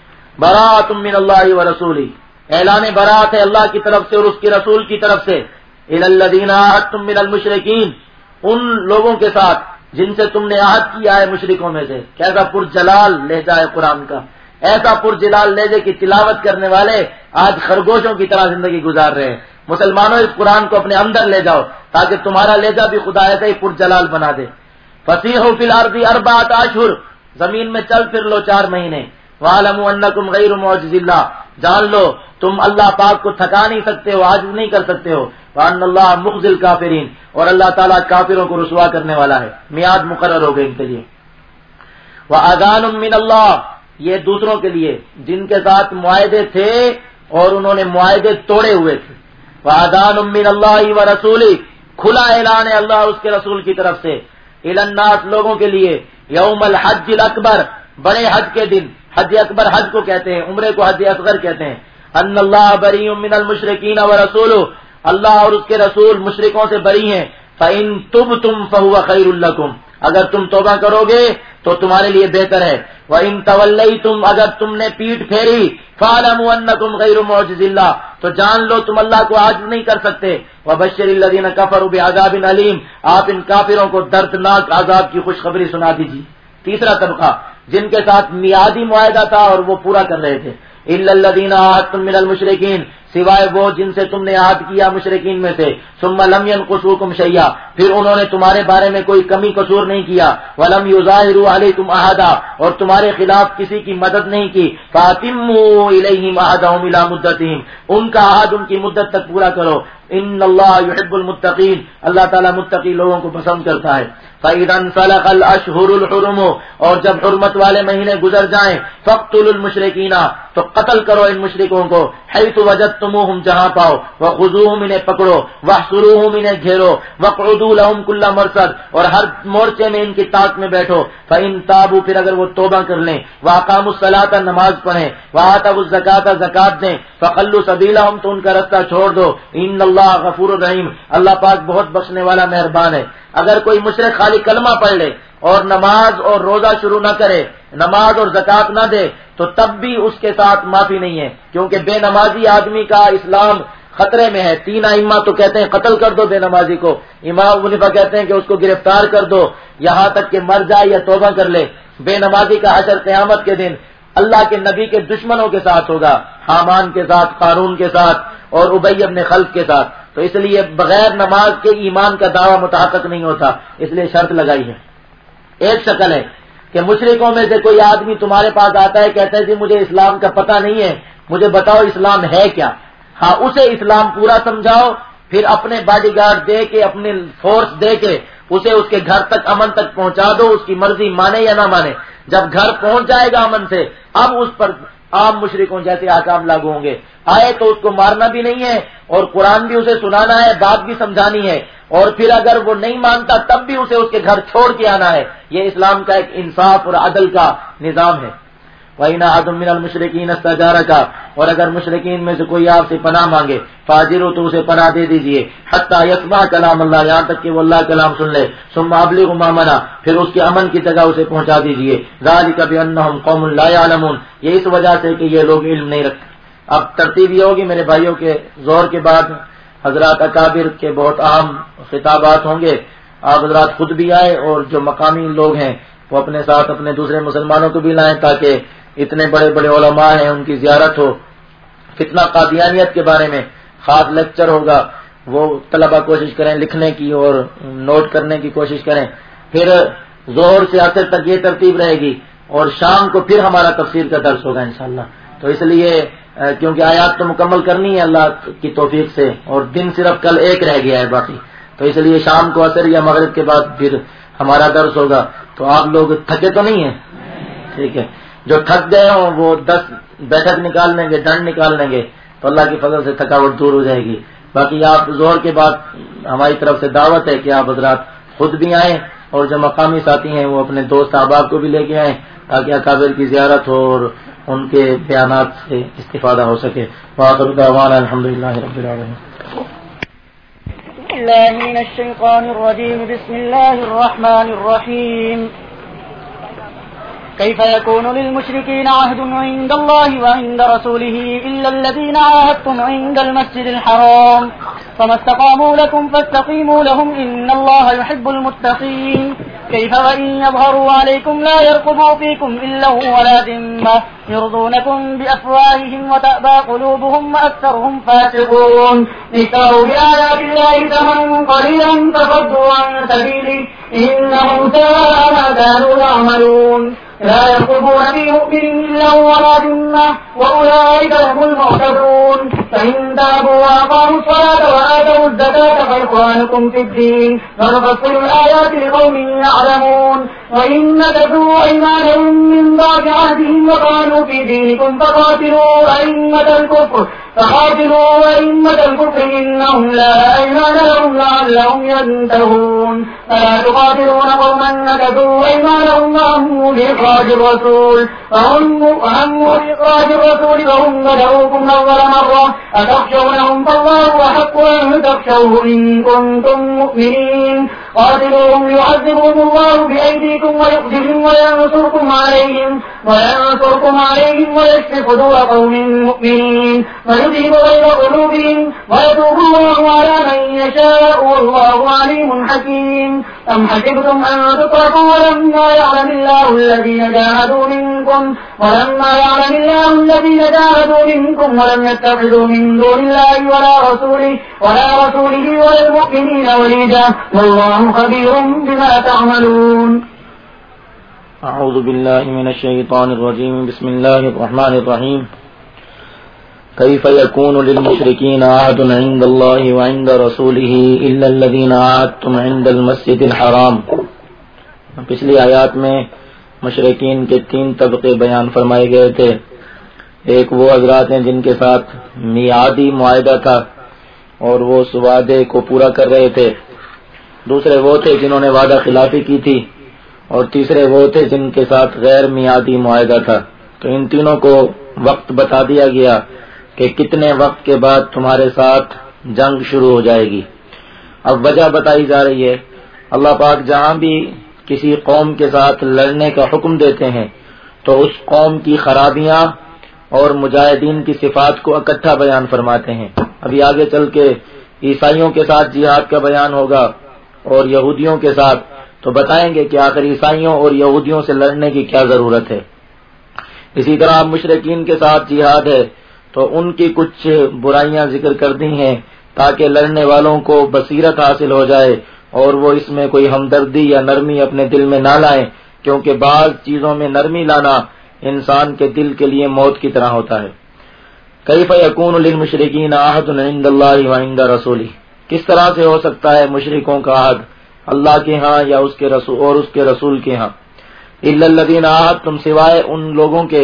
براءۃ من اللہ ورسولہ، اعلان برات ہے اللہ کی طرف سے اور اس کے رسول کی طرف سے، الی الذین عاہدتم من المشرکین، ان لوگوں کے ساتھ جن سے تم نے عہد کیا ہے مشرکوں میں سے۔ کیسا پرجلال لہجہ ہے قرآن کا، ایسا پرجلال لہجے کی تلاوت کرنے والے آج خرگوشوں کی طرح زندگی گزار رہے ہیں۔ مسلمانوں اس قرآن کو اپنے اندر لے جاؤ تاکہ تمہارا لہجہ بھی خدا ایسا ہی پرجلال بنا دے۔ فسیحوا فی الارض اربعۃ اشہر، زمین میں چل پھر لو چار مہینے، وَاعْلَمُوا أَنَّكُمْ غَيْرُ مُعْجِزِ اللَّهِ، جان لو تم اللہ پاک کو تھکا نہیں سکتے ہو، عاجز نہیں کر سکتے ہو. وان اللہ مخزی الکافرین، اور اللہ تعالیٰ کافروں کو رسوا کرنے والا ہے. میعاد مقرر ہو گئے ان کے لیے. وَأَذَانٌ مِّنَ اللَّهِ، یہ دوسروں کے لیے جن کے ساتھ معاہدے تھے اور انہوں نے معاہدے توڑے ہوئے تھے. وَأَذَانٌ مِّنَ اللَّهِ وَرَسُولِهِ، کھلا اعلان ہے اللہ اور اس کے رسول کی طرف سے. إِلَى النَّاسِ، لوگوں کے لیے. یوم الحج الاکبر، بڑے حج کے دن. حج اکبر حج کو کہتے ہیں، عمرے کو حج اصغر کہتے ہیں. ان اللہ بریء من المشرکین ورسولہ، اللہ اور اس کے رسول مشرکوں سے بری ہیں. فإن تبتم فهو خیر لکم، اگر تم توبہ کرو گے تو تمہارے لیے بہتر ہے. وإن تولیتم، اگر تم نے پیٹ پھیری، فاعلموا انکم غیر معجز اللہ، تو جان لو تم اللہ کو عاجز نہیں کر سکتے. وبشر الذین کفروا بعذاب علیم، آپ ان کافروں کو دردناک عذاب کی خوشخبری سنا دیجیے. تیسرا طبقہ جن کے ساتھ میعادی معاہدہ تھا اور وہ پورا کر رہے تھے. الا الذین عاہدتم من المشرکین، سوائے وہ جن سے تم نے عہد کیا مشرکین میں سے. ثم لم ينقصوکم شیئا، پھر انہوں نے تمہارے بارے میں کوئی کمی قصور نہیں کیا. ولم یظاہروا علیکم احدا، اور تمہارے خلاف کسی کی مدد نہیں کی. فاتموا الیہم عہدہم الی مدتہم، ان کا عہد ان کی مدت تک پورا کرو. ان اللہ یحب المتقین، اللہ تعالیٰ متقی لوگوں کو پسند کرتا ہے. فَإِذَا انْسَلَخَ الْأَشْهُرُ الْحُرُمُ، اور جب حرمت والے مہینے گزر جائیں، فَاقْتُلُوا الْمُشْرِكِينَ، تو قتل کرو ان مشرکوں کو. حَيْثُ وَجَدتُّمُوهُمْ، جہاں پاؤ. وَخُذُوهُمْ، انہیں پکڑو. وَاحْصُرُوهُمْ، انہیں گھیرو. وَاقْعُدُوا لَهُمْ كُلَّ مَرْصَدٍ، اور ہر مورچے میں ان کی طاق میں بیٹھو. فَإِن تَابُوا، پھر اگر وہ توبہ کر لیں. وَأَقَامُوا الصَّلَاةَ، نماز پڑھیں. وَآتَوُا الزَّكَاةَ، زکات دیں. فَخَلُّوا سَبِيلَهُمْ، تو ان کا رستہ چھوڑ دو. إِنَّ اللَّهَ غَفُورٌ رَحِيمٌ، اللہ پاک بہت بخشنے والا مہربان ہے. اگر کوئی مشرک خالی کلمہ پڑھ لے اور نماز اور روزہ شروع نہ کرے، نماز اور زکات نہ دے، تو تب بھی اس کے ساتھ معافی نہیں ہے، کیونکہ بے نمازی آدمی کا اسلام خطرے میں ہے. تین ائمہ تو کہتے ہیں قتل کر دو بے نمازی کو. امام ابو حنیفہ کہتے ہیں کہ اس کو گرفتار کر دو یہاں تک کہ مر جائے یا توبہ کر لے. بے نمازی کا حشر قیامت کے دن اللہ کے نبی کے دشمنوں کے ساتھ ہوگا، حامان کے ساتھ، قارون کے ساتھ اور ابی بن خلف کے ساتھ. تو اس لیے بغیر نماز کے ایمان کا دعویٰ متحقق نہیں ہوتا، اس لیے شرط لگائی ہے. ایک شکل ہے کہ مشرکوں میں سے کوئی آدمی تمہارے پاس آتا ہے، کہتا ہے جی مجھے اسلام کا پتہ نہیں ہے، مجھے بتاؤ اسلام ہے کیا. ہاں، اسے اسلام پورا سمجھاؤ، پھر اپنے باڈی گارڈ دے کے، اپنے فورس دے کے اسے اس کے گھر تک امن تک پہنچا دو، اس کی مرضی مانے یا نہ مانے. جب گھر پہنچ جائے گا امن سے، اب اس پر عام مشرکوں جیسے احکام لاگو ہوں گے. آئے تو اس کو مارنا بھی نہیں ہے، اور قرآن بھی اسے سنانا ہے، بات بھی سمجھانی ہے، اور پھر اگر وہ نہیں مانتا تب بھی اسے اس کے گھر چھوڑ کے آنا ہے. یہ اسلام کا ایک انصاف اور عدل کا نظام ہے. وَإِنْ أَحَدٌ مِّنَ الْمُشْرِكِينَ اسْتَجَارَكَ، اور اگر مشرکین میں سے کوئی آپ سے پناہ مانگے، فَأَجِرْهُ، تو اسے پناہ دے دیجئے. حَتَّى يَسْمَعَ كَلَامَ اللَّهِ، یہاں تک کہ وہ اللہ کلام سن لے. ثُمَّ أَبْلِغْهُ مَا مَنَعَ، پھر اس کے امن کی جگہ اسے پہنچا دیجئے. ذَلِكَ بِأَنَّهُمْ قَوْمٌ لَا يَعْلَمُونَ، یہ اس وجہ سے کہ یہ لوگ علم نہیں رکھتے. اب ترتیب یہ ہوگی میرے بھائیوں کے زور کے بعد حضرات اکابر کے بہت اہم خطابات ہوں گے. آپ حضرات خود بھی آئے اور جو مقامی لوگ ہیں وہ اپنے ساتھ اپنے دوسرے مسلمانوں کو بھی لائیں، تاکہ اتنے بڑے بڑے علماء ہیں ان کی زیارت ہو. فتنہ قادیانیت کے بارے میں خاص لیکچر ہوگا، وہ طلبہ کوشش کریں لکھنے کی اور نوٹ کرنے کی کوشش کریں. پھر ظہر سے عصر تک یہ ترتیب رہے گی، اور شام کو پھر ہمارا تفسیر کا درس ہوگا انشاءاللہ. تو اس لیے کیونکہ آیات تو مکمل کرنی ہے اللہ کی توفیق سے، اور دن صرف کل ایک رہ گیا ہے باقی، تو اس لیے شام کو عصر یا مغرب کے بعد پھر ہمارا درس ہوگا. تو آپ لوگ تھکے تو نہیں ہیں؟ ٹھیک ہے. جو تھک گئے ہوں وہ دس بیٹھک نکال لیں گے، ڈنڈ نکال لیں گے، تو اللہ کی فضل سے تھکاوٹ دور ہو جائے گی. باقی آپ زور کے بعد ہماری طرف سے دعوت ہے کہ آپ حضرات خود بھی آئیں، اور جو مقامی ساتھی ہیں وہ اپنے دوست احباب کو بھی لے کے آئیں، تاکہ اکابر کی زیارت ہو اور ان کے بیانات سے استفادہ ہو سکے. وآخر دعوانا الحمدللہ رب العالمین. اللہ من الشیطان الرجیم. بسم اللہ الرحمن الرحیم. كيف يكون للمشركين عهد عند الله وعند رسوله إلا الذين عاهدتم عند المسجد الحرام فما استقاموا لكم فاستقيموا لهم إن الله يحب المتقين. كيف وإن يظهروا عليكم لا يرقبوا فيكم إلا ولا ذمة يرضونكم بأفواههم وتأبى قلوبهم وأكثرهم فاسقون. اشتروا بآيات الله ثمنا قليلا فصدوا عن سبيله إنهم ساء ما كانوا يعملون. لا يرقبون في مؤمن إلا ولا ذمة وأولئك هم المعتدون فإن تابوا وأقاموا الصلاة وآتوا الزكاة فإخوانكم في الدين ونفصل الآيات لقوم يعلمون وإن نكثوا أيمانهم من بعد عهدهم وقالوا في دينكم فقاتلوا أئمة الكفر فقاتلوا أئمة الكفر إنهم لا أيمان لهم لعلهم ينتهون فلا تقاتلون قوما نكثوا أيمانهم وهموا بإخراج الرسول وهموا بإخراج الرسول وهم بدأوكم أول مرة أتخشونهم فالله أحق أن تخشوه إن كنتم مؤمنين قاتلوهم يعذبهم الله بأيديكم ويخزيهم وينصركم عليهم وينصركم عليهم ويشف صدور قوم مؤمنين ويذهب غير قلوبهم ويتوب الله على من يشاء والله عليم حكيم أم حسبتم أن تتركوا ولما يعلم الله الذين جاهدوا منكم ولما يعلم الله الذين جاهدوا منكم ولم يتخذوا من دون الله ولا رسوله ولا رسوله ولا المؤمنين وليجا والله خبير بما تعملون. اعوذ باللہ من الشیطان الرجیم بسم اللہ الرحمن الرحیم. کیف یکون للمشرکین عہد عند اللہ وعند رسولہ الا الذین عاہدتم عند المسجد الحرام. پچھلی آیات میں مشرکین کے تین طبقے بیان فرمائے گئے تھے. ایک وہ حضرات ہیں جن کے ساتھ میعادی معاہدہ تھا اور وہ اس وعدے کو پورا کر رہے تھے. دوسرے وہ تھے جنہوں نے وعدہ خلافی کی تھی اور تیسرے وہ تھے جن کے ساتھ غیر میعادی معاہدہ تھا. تو ان تینوں کو وقت بتا دیا گیا کہ کتنے وقت کے بعد تمہارے ساتھ جنگ شروع ہو جائے گی. اب وجہ بتائی جا رہی ہے. اللہ پاک جہاں بھی کسی قوم کے ساتھ لڑنے کا حکم دیتے ہیں تو اس قوم کی خرابیاں اور مجاہدین کی صفات کو اکٹھا بیان فرماتے ہیں. ابھی آگے چل کے عیسائیوں کے ساتھ جہاد کا بیان ہوگا اور یہودیوں کے ساتھ، تو بتائیں گے کہ آخر عیسائیوں اور یہودیوں سے لڑنے کی کیا ضرورت ہے. اسی طرح مشرکین کے ساتھ جہاد ہے تو ان کی کچھ برائیاں ذکر کر دی ہیں تاکہ لڑنے والوں کو بصیرت حاصل ہو جائے اور وہ اس میں کوئی ہمدردی یا نرمی اپنے دل میں نہ لائیں، کیونکہ بعض چیزوں میں نرمی لانا انسان کے دل کے لیے موت کی طرح ہوتا ہے. کیف یکون للمشرکین عہد عند اللہ وعند رسولہ، کس طرح سے ہو سکتا ہے مشرکوں کا عہد اللہ کے ہاں یا اس کے رسول اور اس کے رسول کے ہاں. الا الذین عاہدتم، سوائے ان لوگوں کے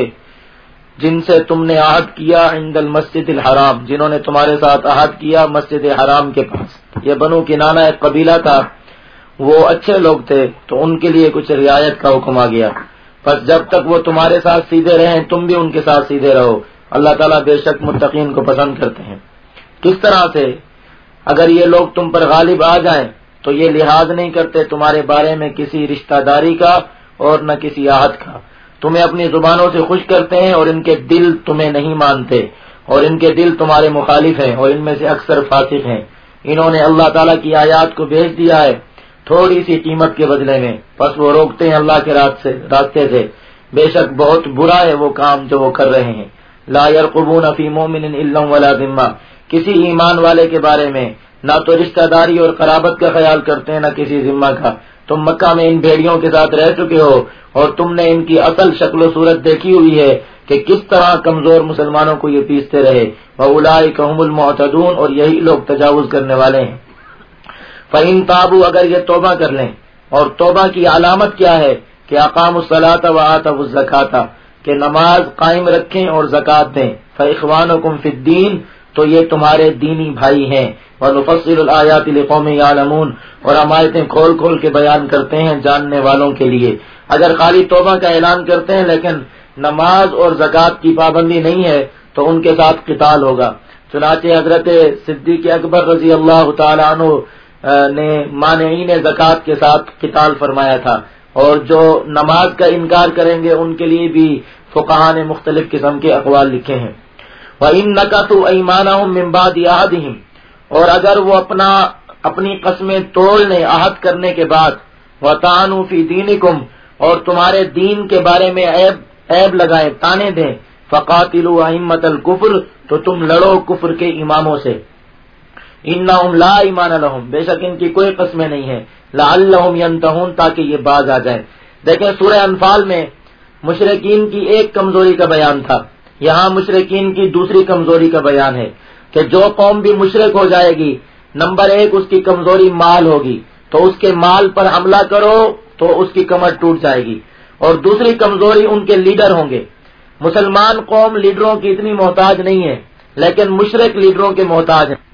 جن سے تم نے عہد کیا عند المسجد الحرام، جنہوں نے تمہارے ساتھ عہد کیا مسجد حرام کے پاس. یہ بنو کنانہ ایک قبیلہ تھا، وہ اچھے لوگ تھے تو ان کے لیے کچھ رعایت کا حکم آ گیا. بس جب تک وہ تمہارے ساتھ سیدھے رہیں تم بھی ان کے ساتھ سیدھے رہو. اللہ تعالیٰ بے شک متقین کو پسند کرتے ہیں. کس طرح سے؟ اگر یہ لوگ تم پر غالب آ جائیں تو یہ لحاظ نہیں کرتے تمہارے بارے میں کسی رشتہ داری کا اور نہ کسی عہد کا. تمہیں اپنی زبانوں سے خوش کرتے ہیں اور ان کے دل تمہیں نہیں مانتے اور ان کے دل تمہارے مخالف ہیں اور ان میں سے اکثر فاسق ہیں. انہوں نے اللہ تعالیٰ کی آیات کو بھیج دیا ہے تھوڑی سی قیمت کے بدلے میں، پس وہ روکتے ہیں اللہ کے راستے سے. بے شک بہت برا ہے وہ کام جو وہ کر رہے ہیں. لا يرقبون فی مومن الا ولا ذمہ، کسی ایمان والے کے بارے میں نہ تو رشتہ داری اور قرابت کا خیال کرتے ہیں نہ کسی ذمہ کا. تم مکہ میں ان بھیڑیوں کے ساتھ رہ چکے ہو اور تم نے ان کی اصل شکل و صورت دیکھی ہوئی ہے کہ کس طرح کمزور مسلمانوں کو یہ پیستے رہے. وَأُولَٰئِكَ هُمُ الْمُعْتَدُونَ، اور یہی لوگ تجاوز کرنے والے ہیں. فَإِن تَابُوا، اگر یہ توبہ کر لیں، اور توبہ کی علامت کیا ہے کہ اقاموا الصلاۃ وآتوا الزکاۃ، کہ نماز قائم رکھیں اور زکات دیں. فإخوانکم فی الدین، تو یہ تمہارے دینی بھائی ہیں. وَنُفَصِّلُ الْآيَاتِ لِقَوْمٍ يَعْلَمُونَ، اور ہم آیتیں کھول کھول کے بیان کرتے ہیں جاننے والوں کے لیے. اگر خالی توبہ کا اعلان کرتے ہیں لیکن نماز اور زکات کی پابندی نہیں ہے تو ان کے ساتھ قتال ہوگا. چنانچہ حضرت صدیق اکبر رضی اللہ تعالیٰ عنہ نے مانعین زکات کے ساتھ قتال فرمایا تھا، اور جو نماز کا انکار کریں گے ان کے لیے بھی فقہاء نے مختلف قسم کے اقوال لکھے ہیں. وَإِن نَكَثُوا أَيْمَانَهُم مِّن بَعْدِ عَهْدِهِمْ، اور اگر وہ اپنا اپنی قسمیں توڑ لیں عہد کرنے کے بعد. وَطَعَنُوا فِي دِينِكُمْ، اور تمہارے دین کے بارے میں عیب عیب لگائیں، تانے دیں. فَقَاتِلُوا أَئِمَّةَ الْكُفْرِ، تو تم لڑو کفر کے اماموں سے. إِنَّهُمْ لَا إِيمَانَ لَهُمْ، بے شک ان کی کوئی قسمیں نہیں ہیں. لَعَلَّهُمْ يَنْتَهُونَ، تاکہ یہ باز آ جائیں. دیکھیں سورہ انفال میں مشرکین کی ایک کمزوری کا بیان تھا، یہاں مشرکین کی دوسری کمزوری کا بیان ہے کہ جو قوم بھی مشرک ہو جائے گی، نمبر ایک اس کی کمزوری مال ہوگی، تو اس کے مال پر حملہ کرو تو اس کی کمر ٹوٹ جائے گی، اور دوسری کمزوری ان کے لیڈر ہوں گے۔ مسلمان قوم لیڈروں کی اتنی محتاج نہیں ہے، لیکن مشرک لیڈروں کے محتاج ہیں۔